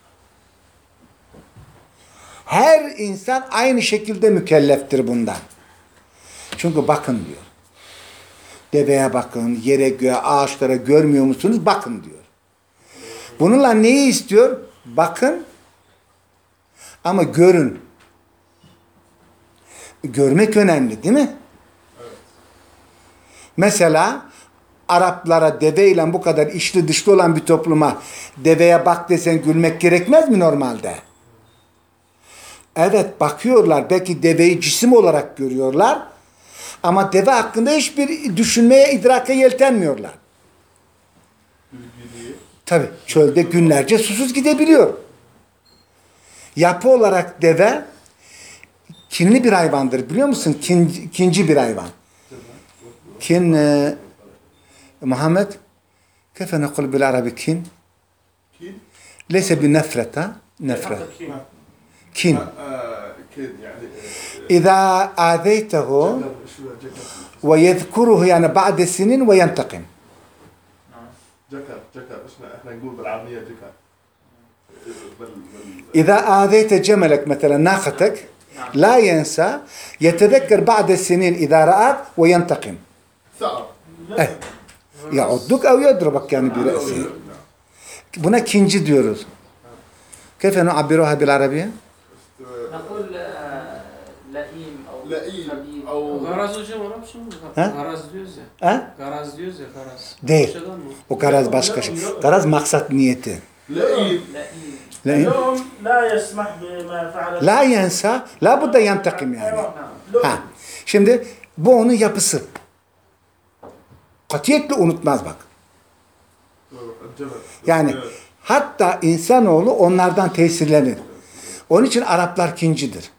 Her insan aynı şekilde mükelleftir bundan. Çünkü bakın diyor. Deveye bakın, yere göğe, ağaçlara görmüyor musunuz? Bakın diyor. Bununla neyi istiyor? Bakın ama görün. Görmek önemli değil mi? Evet. Mesela Araplara deveyle bu kadar içli dışlı olan bir topluma deveye bak desen gülmek gerekmez mi normalde? Evet bakıyorlar. Belki deveyi cisim olarak görüyorlar. Ama deve hakkında hiçbir düşünmeye, idrake yeltenmiyorlar. Tabii çölde günlerce susuz gidebiliyor. Yapı olarak deve kinli bir hayvandır biliyor musun? Kinci bir hayvan. Kin Muhammed كيف نقول بالعربي كين؟ ليس بنفرة نفرة كين إذا آذيته ويذكره يعني بعد سنين وينتقم جكر احنا نقول بالعامية جكر إذا آذيت جملك مثلا ناقتك لا ينسى يتذكر بعد السنين إذا رأت وينتقم يعضك أو يضربك يعني برأسه buna kinci diyoruz. كيف نعبرها بالعربية؟ نقول لئيم أو garaz hocam Arapça mı? Ha? Garaz diyoruz ya. Ha? Garaz diyoruz ya garaz. Değil. Başkadan mı? O garaz başka şey. Garaz maksat niyeti. لئيم اليوم لا يسمح بما فعل La yensa, la budda yantakim yani. Ha. Şimdi bu onun yapısı. Katiyetle unutmaz bak. Yani hatta insanoğlu onlardan tesirlenir. Onun için Araplar kincidir.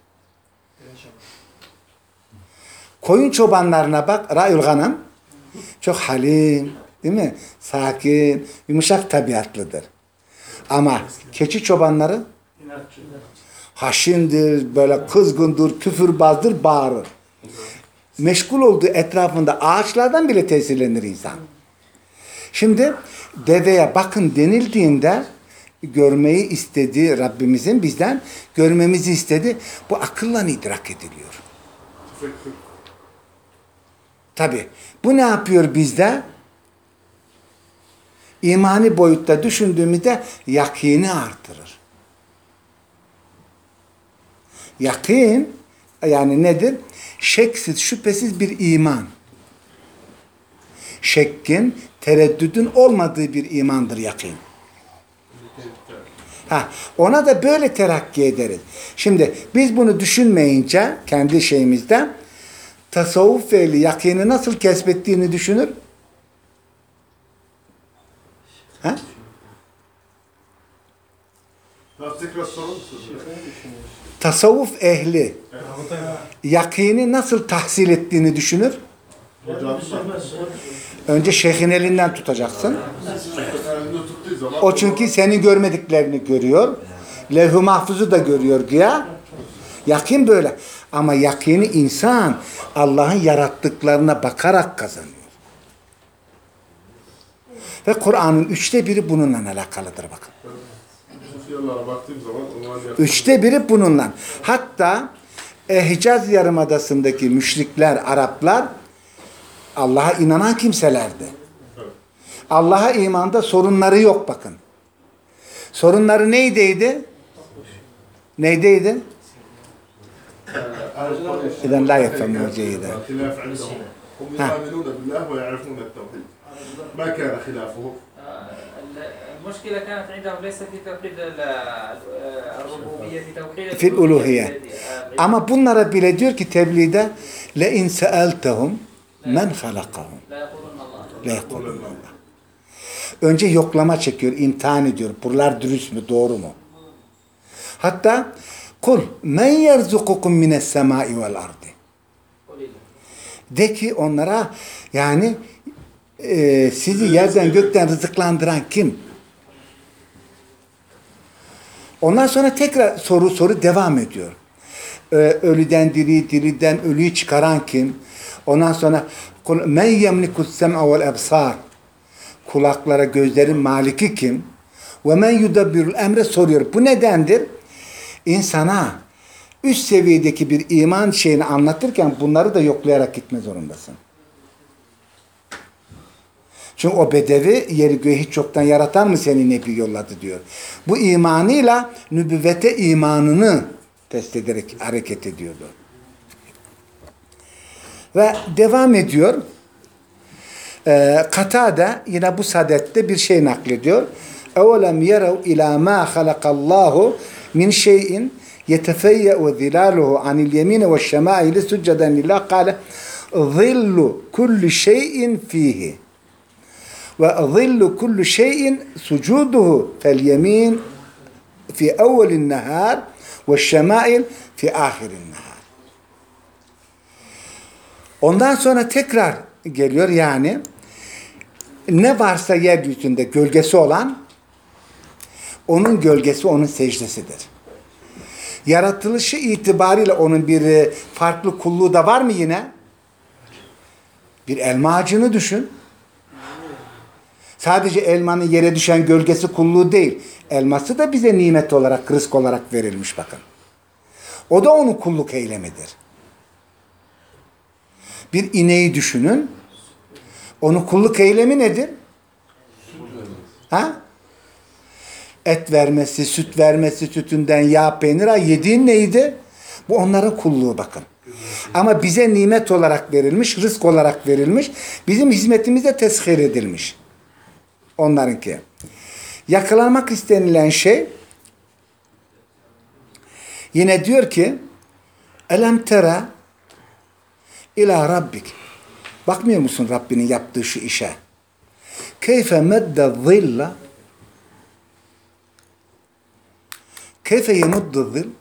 Koyun çobanlarına bak, ra'yul ganam. Çok halim, değil mi? Sakin, yumuşak tabiatlıdır. Ama keçi çobanları haşindir, böyle kızgındır, küfürbazdır, bağırır. Meşgul olduğu etrafında ağaçlardan bile tesirlenir insan. Şimdi deveye bakın denildiğinde görmeyi istediği Rabbimizin bizden görmemizi istedi. Bu akılla idrak ediliyor. Tabi bu ne yapıyor bizde? İmani boyutta düşündüğümüzde yakini artırır. Yakin yani nedir? Şeksiz, şüphesiz bir iman. Şekkin, tereddüdün olmadığı bir imandır yakin. Ona da böyle terakki ederiz. Şimdi biz bunu düşünmeyince kendi şeyimizde tasavvuf ehli yakini nasıl kesbettiğini düşünür. Ha? Tasavvuf ehli yakini nasıl tahsil ettiğini düşünür. Önce şeyhin elinden tutacaksın. O çünkü seni görmediklerini görüyor. Levh-i mahfuzu da görüyor güya. Yakin böyle. Ama yakini insan Allah'ın yarattıklarına bakarak kazanıyor. Ve Kur'an'ın 1/3 bununla alakalıdır bakın. 1/3 bununla. Hatta Hicaz Yarımadası'ndaki müşrikler, Araplar Allah'a inanan kimselerdi. Allah'a imanda sorunları yok bakın. Sorunları neydiydi? Neydiydi? İden la yefhemû ceyden. هم يؤمنون بالله ويعرفون التوحيد ما كان خلافهم المشكلة كانت عندهم ليس في توحيد الربوبية، في توحيد Fil uluhiyye. Ama bunlara bile diyor ki tebliğde le in sa'altahum men halakahum. لا يقولون الله. La yekulunallah. Önce yoklama çekiyor, imtihan ediyor. Bunlar dürüst mü, doğru mu? Hatta kul men yerzukukum mines semai vel ardi. De ki onlara yani sizi yerden gökten rızıklandıran kim? Ondan sonra tekrar soru devam ediyor. Ölüden diri, diriden ölüyü çıkaran kim? Ondan sonra men yemlikus sem'a vel ebsar. Kulaklara, gözlerin maliki kim? Ve men yudabbirul emre soruyor. Bu nedendir? İnsana üst seviyedeki bir iman şeyini anlatırken bunları da yoklayarak gitme zorundasın. Çünkü o bedevi yeri göğü hiç yoktan yaratan mı seni nebi yolladı diyor. Bu imanıyla nübüvvete imanını test ederek hareket ediyordu. Ve devam ediyor. Katade yine bu sadette bir şey naklediyor. اَوَلَمْ يَرَوْا اِلَى مَا خَلَقَ اللّٰهُ مِنْ شَيْءٍ يَتَفَيَّأُ ظِلَالُهُ عَنِ الْيَمِينِ وَالشَّمَائِلِ سُجَّدًا لِلّٰهِ قَالَ ظِلُّ كُلِّ شَيْءٍ فِيهِ وَظِلُّ كُلِّ شَيْءٍ سُجُودُهُ فَالْيَمِينِ فِي أَوَّلِ النَّهَارِ وَالشَّمَائِلِ فِي آخِرِ النَّهَارِ. Ondan sonra tekrar geliyor yani ne varsa yeryüzünde gölgesi olan onun gölgesi onun secdesidir. Yaratılışı itibariyle onun bir farklı kulluğu da var mı yine? Bir elma ağacını düşün. Sadece elmanın yere düşen gölgesi kulluğu değil. Elması da bize nimet olarak, rızk olarak verilmiş bakın. O da onun kulluk eylemidir. Bir ineği düşünün. Onun kulluk eylemi nedir? Ha? Et vermesi, süt vermesi, sütünden yağ, peynir, yediğin neydi? Bu onların kulluğu bakın. Ama bize nimet olarak verilmiş, rızk olarak verilmiş, bizim hizmetimize teshir edilmiş. Onlarınki. Yakalanmak istenilen şey yine diyor ki elem tera ila rabbik. Bakmıyor musun Rabbinin yaptığı şu işe? Keyfe medde zilla keyfe yemuddu zil.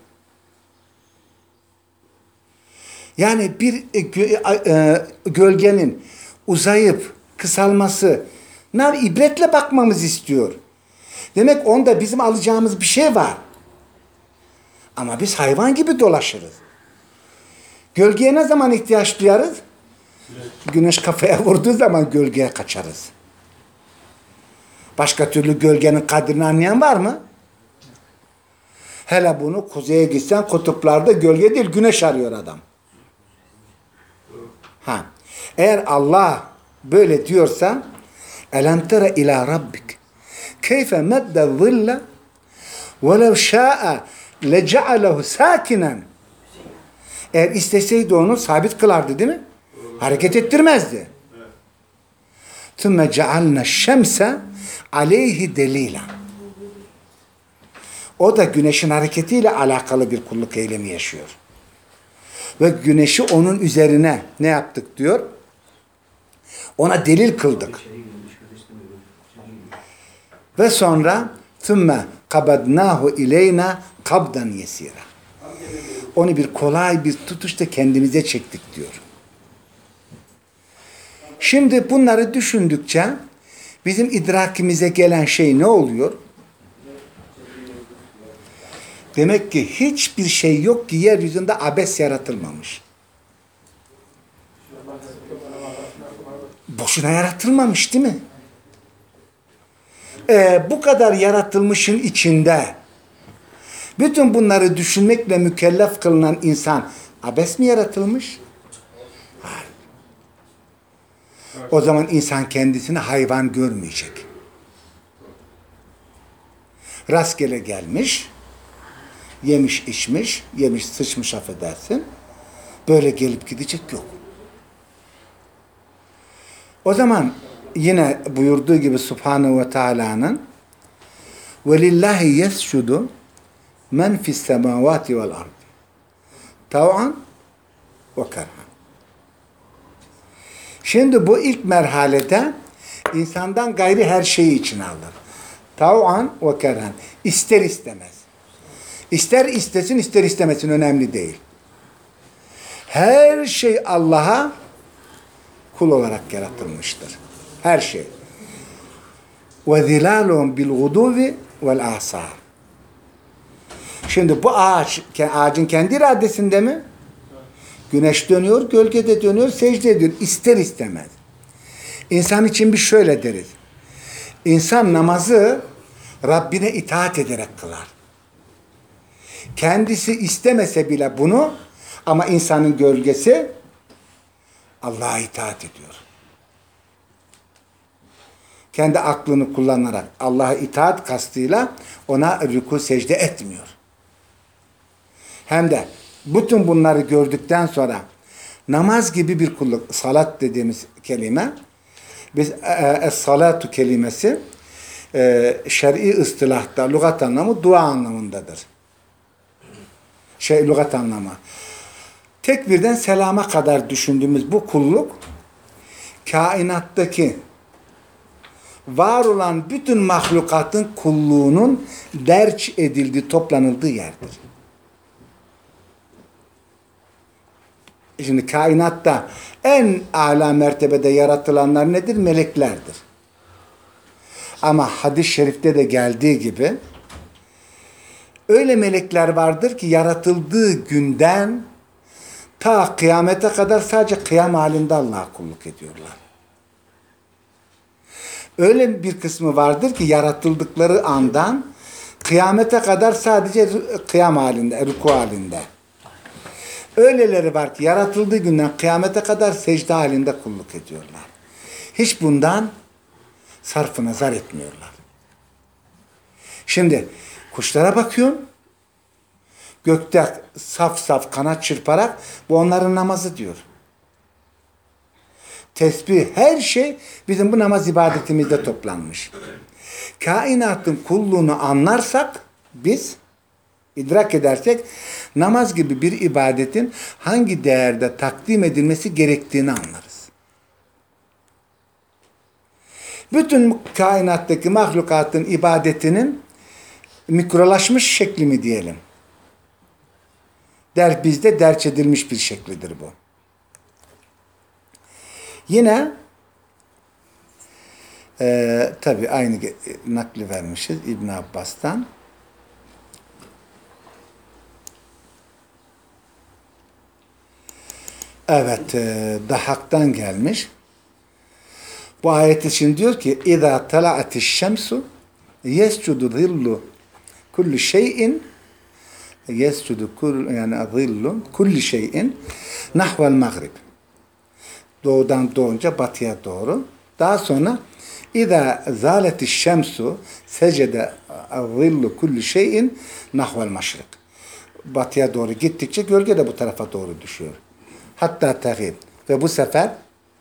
Yani bir gölgenin uzayıp kısalması ibretle bakmamız istiyor. Demek onda bizim alacağımız bir şey var. Ama biz hayvan gibi dolaşırız. Gölgeye ne zaman ihtiyaç duyarız? Güneş kafaya vurduğu zaman gölgeye kaçarız. Başka türlü gölgenin kadrini anlayan var mı? Hele bunu kuzeye gitsen kutuplarda gölge değil güneş arıyor adam. Ha. Eğer Allah böyle diyorsa elem tere ila rabbik keyfe medde zille velev şa'e lece'alehu sakinen. Eğer isteseydi onu sabit kılardı değil mi? Hareket ettirmezdi. ثُمَّ جَعَلْنَا الشَّمْسَ عَلَيْهِ دَلِيلًا. O da güneşin hareketiyle alakalı bir kulluk eylemi yaşıyor. Ve güneşi onun üzerine ne yaptık diyor? Ona delil kıldık. Ve sonra ثُمَّ قَبَدْنَاهُ اِلَيْنَا قَبْدًا يَسِيرًا. Onu bir kolay bir tutuşta kendimize çektik diyor. Şimdi bunları düşündükçe bizim idrakimize gelen şey ne oluyor? Demek ki hiçbir şey yok ki yeryüzünde abes yaratılmamış. Boşuna yaratılmamış değil mi? Bu kadar yaratılmışın içinde bütün bunları düşünmekle mükellef kılınan insan abes mi yaratılmış? Hayır. O zaman insan kendisini hayvan görmeyecek. Rastgele gelmiş, yemiş içmiş, yemiş sıçmış affedersin. Böyle gelip gidecek yok. O zaman yine buyurduğu gibi Subhanahu ve Teala'nın وَلِلَّهِ يَسْجُدُ مَنْ فِي السَّمَاوَاتِ وَالْأَرْضِ تَوْعًا وَكَرْهًا. Şimdi bu ilk merhalede insandan gayri her şeyi içine alır. Tav'an ve kerhen. İster istemez. İster istesin ister istemesin önemli değil. Her şey Allah'a kul olarak yaratılmıştır. Her şey. Ve zilalun bil guduvi vel asar. Şimdi bu ağacın kendi iradesinde mi? Güneş dönüyor, gölgede dönüyor, secde ediyor. İster istemez. İnsan için bir şöyle deriz. İnsan namazı Rabbine itaat ederek kılar. Kendisi istemese bile bunu, ama insanın gölgesi Allah'a itaat ediyor. Kendi aklını kullanarak Allah'a itaat kastıyla ona rükû secde etmiyor. Hem de bütün bunları gördükten sonra namaz gibi bir kulluk, salat dediğimiz kelime, biz es-salatu kelimesi şer'i ıstılahta, lügat anlamı dua anlamındadır. Lügat anlamı. Tekbirden selama kadar düşündüğümüz bu kulluk, kainattaki var olan bütün mahlukatın kulluğunun derç edildiği, toplanıldığı yerdir. Şimdi kainatta en âlâ mertebede yaratılanlar nedir? Meleklerdir. Ama hadis-i şerifte de geldiği gibi öyle melekler vardır ki yaratıldığı günden ta kıyamete kadar sadece kıyam halinde Allah'a kulluk ediyorlar. Öyle bir kısmı vardır ki yaratıldıkları andan kıyamete kadar sadece kıyam halinde, rükû halinde. Öyleleri var ki yaratıldığı günden kıyamete kadar secde halinde kulluk ediyorlar. Hiç bundan sarf-ı nazar etmiyorlar. Şimdi kuşlara bakıyorsun, gökte saf saf kanat çırparak bu onların namazı diyor. Tesbih, her şey bizim bu namaz ibadetimizde toplanmış. Kainatın kulluğunu anlarsak biz, idrak edersek namaz gibi bir ibadetin hangi değerde takdim edilmesi gerektiğini anlarız. Bütün kainattaki mahlukatın ibadetinin mikrolaşmış şekli mi diyelim? Bizde derç edilmiş bir şeklidir bu. Yine tabi aynı nakli vermişiz İbn Abbas'tan. Evet, Dahak'tan gelmiş. Bu ayet için diyor ki اِذَا طَلَعَتِ الشَّمْسُ يَسْجُدُ ظِلُّ كُلُّ شَيْءٍ يَسْجُدُ ظِلُّ كُلِّ شَيْءٍ نَحْوَ الْمَغْرِبِ. Doğudan doğunca batıya doğru. Daha sonra اِذَا زَالَتِ الشَّمْسُ سَجَدَ ظِلُّ كُلِّ شَيْءٍ نَحْوَ الْمَشْرِقِ. Batıya doğru gittikçe gölge de bu tarafa doğru düşüyor. Hatta tahib. Ve bu sefer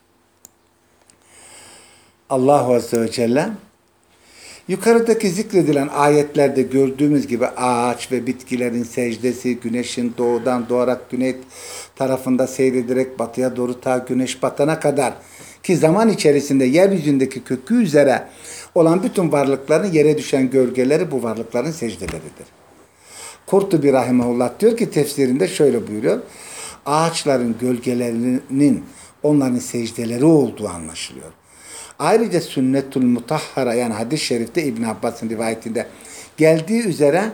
Allah Azze ve Celle yukarıdaki zikredilen ayetlerde gördüğümüz gibi ağaç ve bitkilerin secdesi, güneşin doğudan doğarak güney tarafında seyrederek batıya doğru ta güneş batana kadar ki zaman içerisinde yeryüzündeki kökü üzere olan bütün varlıkların yere düşen gölgeleri bu varlıkların secdeleridir. Kurtubi Rahimahullah diyor ki tefsirinde şöyle buyuruyor. Ağaçların gölgelerinin onların secdeleri olduğu anlaşılıyor. Ayrıca sünnetul mutahhara yani hadis-i şerifte İbn Abbas'ın rivayetinde geldiği üzere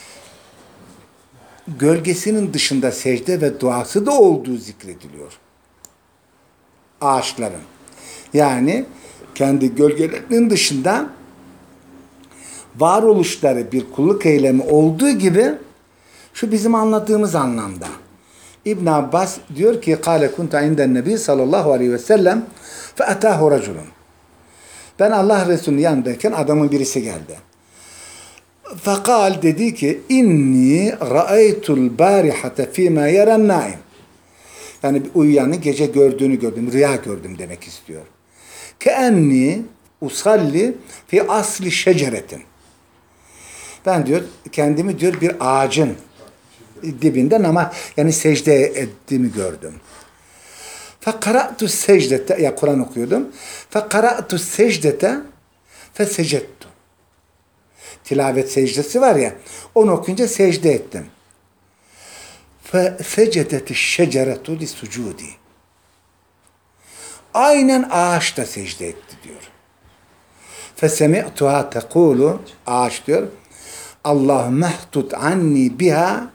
gölgesinin dışında secde ve duası da olduğu zikrediliyor. Ağaçların. Yani kendi gölgelerinin dışında varoluşları bir kulluk eylemi olduğu gibi şu bizim anladığımız anlamda. İbn Abbas diyor ki قَالَ كُنْتَ عِنْدَ النَّبِي sallallahu aleyhi ve sellem فَأَتَاهُ رَجُلٌ. Ben Allah Resulü'nün yanındayken adamın birisi geldi. فَقَالْ dedi ki اِنِّي رَأَيْتُ الْبَارِحَةَ ف۪ي مَا يَرَ النَّائِمِ. Yani uyuyanı gece gördüğünü gördüm, rüya gördüm demek istiyor. Keenni usalli fi asli şeceretin. Ben diyor kendimi diyor bir ağacın dibinden ama yani secde ettiğimi gördüm. Fekara'tu secdete, ya Kur'an okuyordum. Fekara'tu secdete fesecettu. Tilavet secdesi var ya, onu okuyunca secde ettim. Fesecedeti şeceretu li sucudi. Aynen ağaç da secde etti diyor. Fesemi'tuha tekulu, ağaç diyor, Allahümme htut anni biha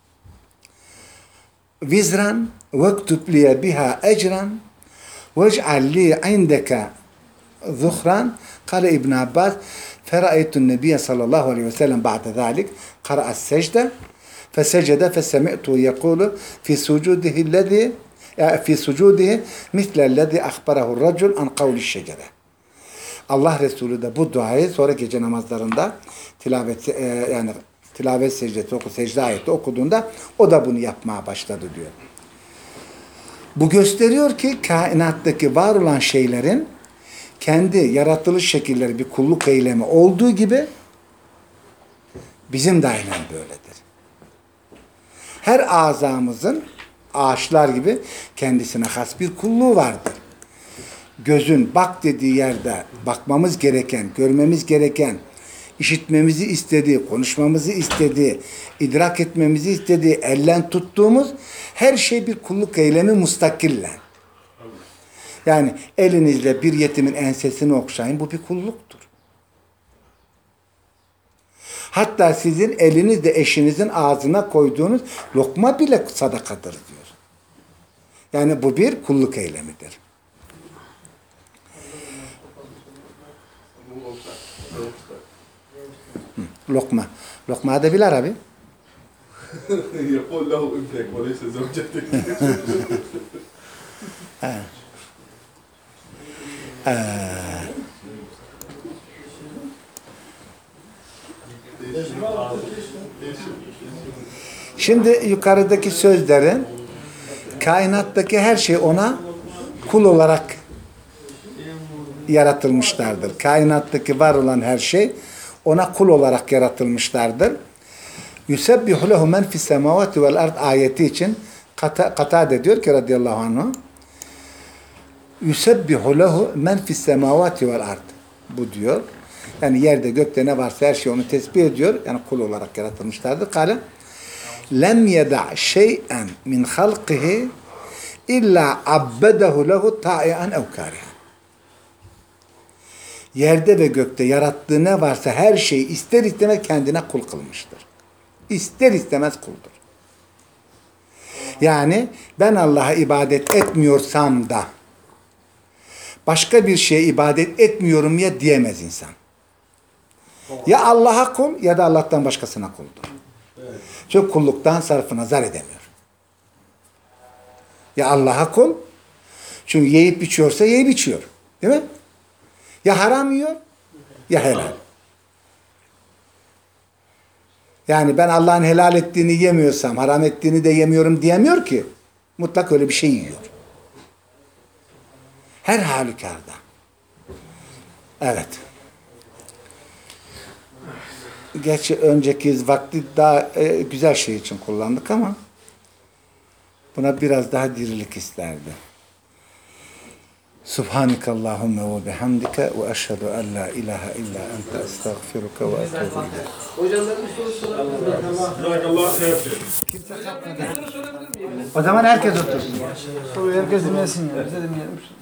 vizran vektub liye biha ecran vec'al li indeke zuhran. Kale İbn Abbas fera'eytun nebiye sallallahu aleyhi ve sellem ba'de zalik kara'as secde fesecede fesemi'tu yekulu fi sucudihi lezi fi sucudihi mislellezi ahbarahu racul an kavli şecere. Allah Resulü de bu duayı sonra gece namazlarında tilavet secdesi secde ayeti okuduğunda o da bunu yapmaya başladı diyor. Bu gösteriyor ki kainattaki var olan şeylerin kendi yaratılış şekilleri bir kulluk eylemi olduğu gibi bizim de aynen böyledir. Her azamızın ağaçlar gibi kendisine has bir kulluğu vardır. Gözün bak dediği yerde bakmamız gereken, görmemiz gereken, işitmemizi istediği, konuşmamızı istediği, idrak etmemizi istediği, ellen tuttuğumuz her şey bir kulluk eylemi mustakillen. Yani elinizle bir yetimin ensesini okşayın, bu bir kulluktur. Hatta sizin elinizle eşinizin ağzına koyduğunuz lokma bile sadakadır diyor. Yani bu bir kulluk eylemidir. Lokma. Lokma da bil Arabi. يقول له ابنك وليس زوجتك. Şimdi yukarıdaki sözlerin kainattaki her şey ona kul olarak yaratılmışlardır. Kainattaki var olan her şey ona kul olarak yaratılmışlardır. Yusebbihu lehu men fis semavati vel ard ayeti için Katade diyor ki radıyallahu anh Yusebbihu lehu men fis semavati vel ard. Bu diyor. Yani yerde gökte ne varsa her şey onu tesbih ediyor. Yani kul olarak yaratılmışlardır. Kale lem yeda şey'en min halqihi illa abbedehu lehu ta'ian ev karihan. Yerde ve gökte yarattığı ne varsa her şeyi ister istemez kendine kul kılmıştır. İster istemez kuldur. Yani ben Allah'a ibadet etmiyorsam da başka bir şeye ibadet etmiyorum ya diyemez insan. Ya Allah'a kul ya da Allah'tan başkasına kuldur. Çünkü kulluktan sarfı nazar edemiyor. Ya Allah'a kul, çünkü yiyip içiyorsa yiyip içiyor. Değil mi? Ya haram yiyor ya helal. Yani ben Allah'ın helal ettiğini yemiyorsam, haram ettiğini de yemiyorum diyemiyor ki. Mutlak öyle bir şey yiyor. Her halükarda. Evet. Gerçi önceki vakti daha güzel şey için kullandık ama buna biraz daha dirilik isterdi. Subhanekallahumma ve bihamdike ve eşhedü en la ilahe illa ente estağfiruke ve etûbü ileyk. Hocamların bir sorusu sorabilir miyim? O zaman herkes otursun. Soruyu herkes dinlesin ya. Biz de dinleyelim.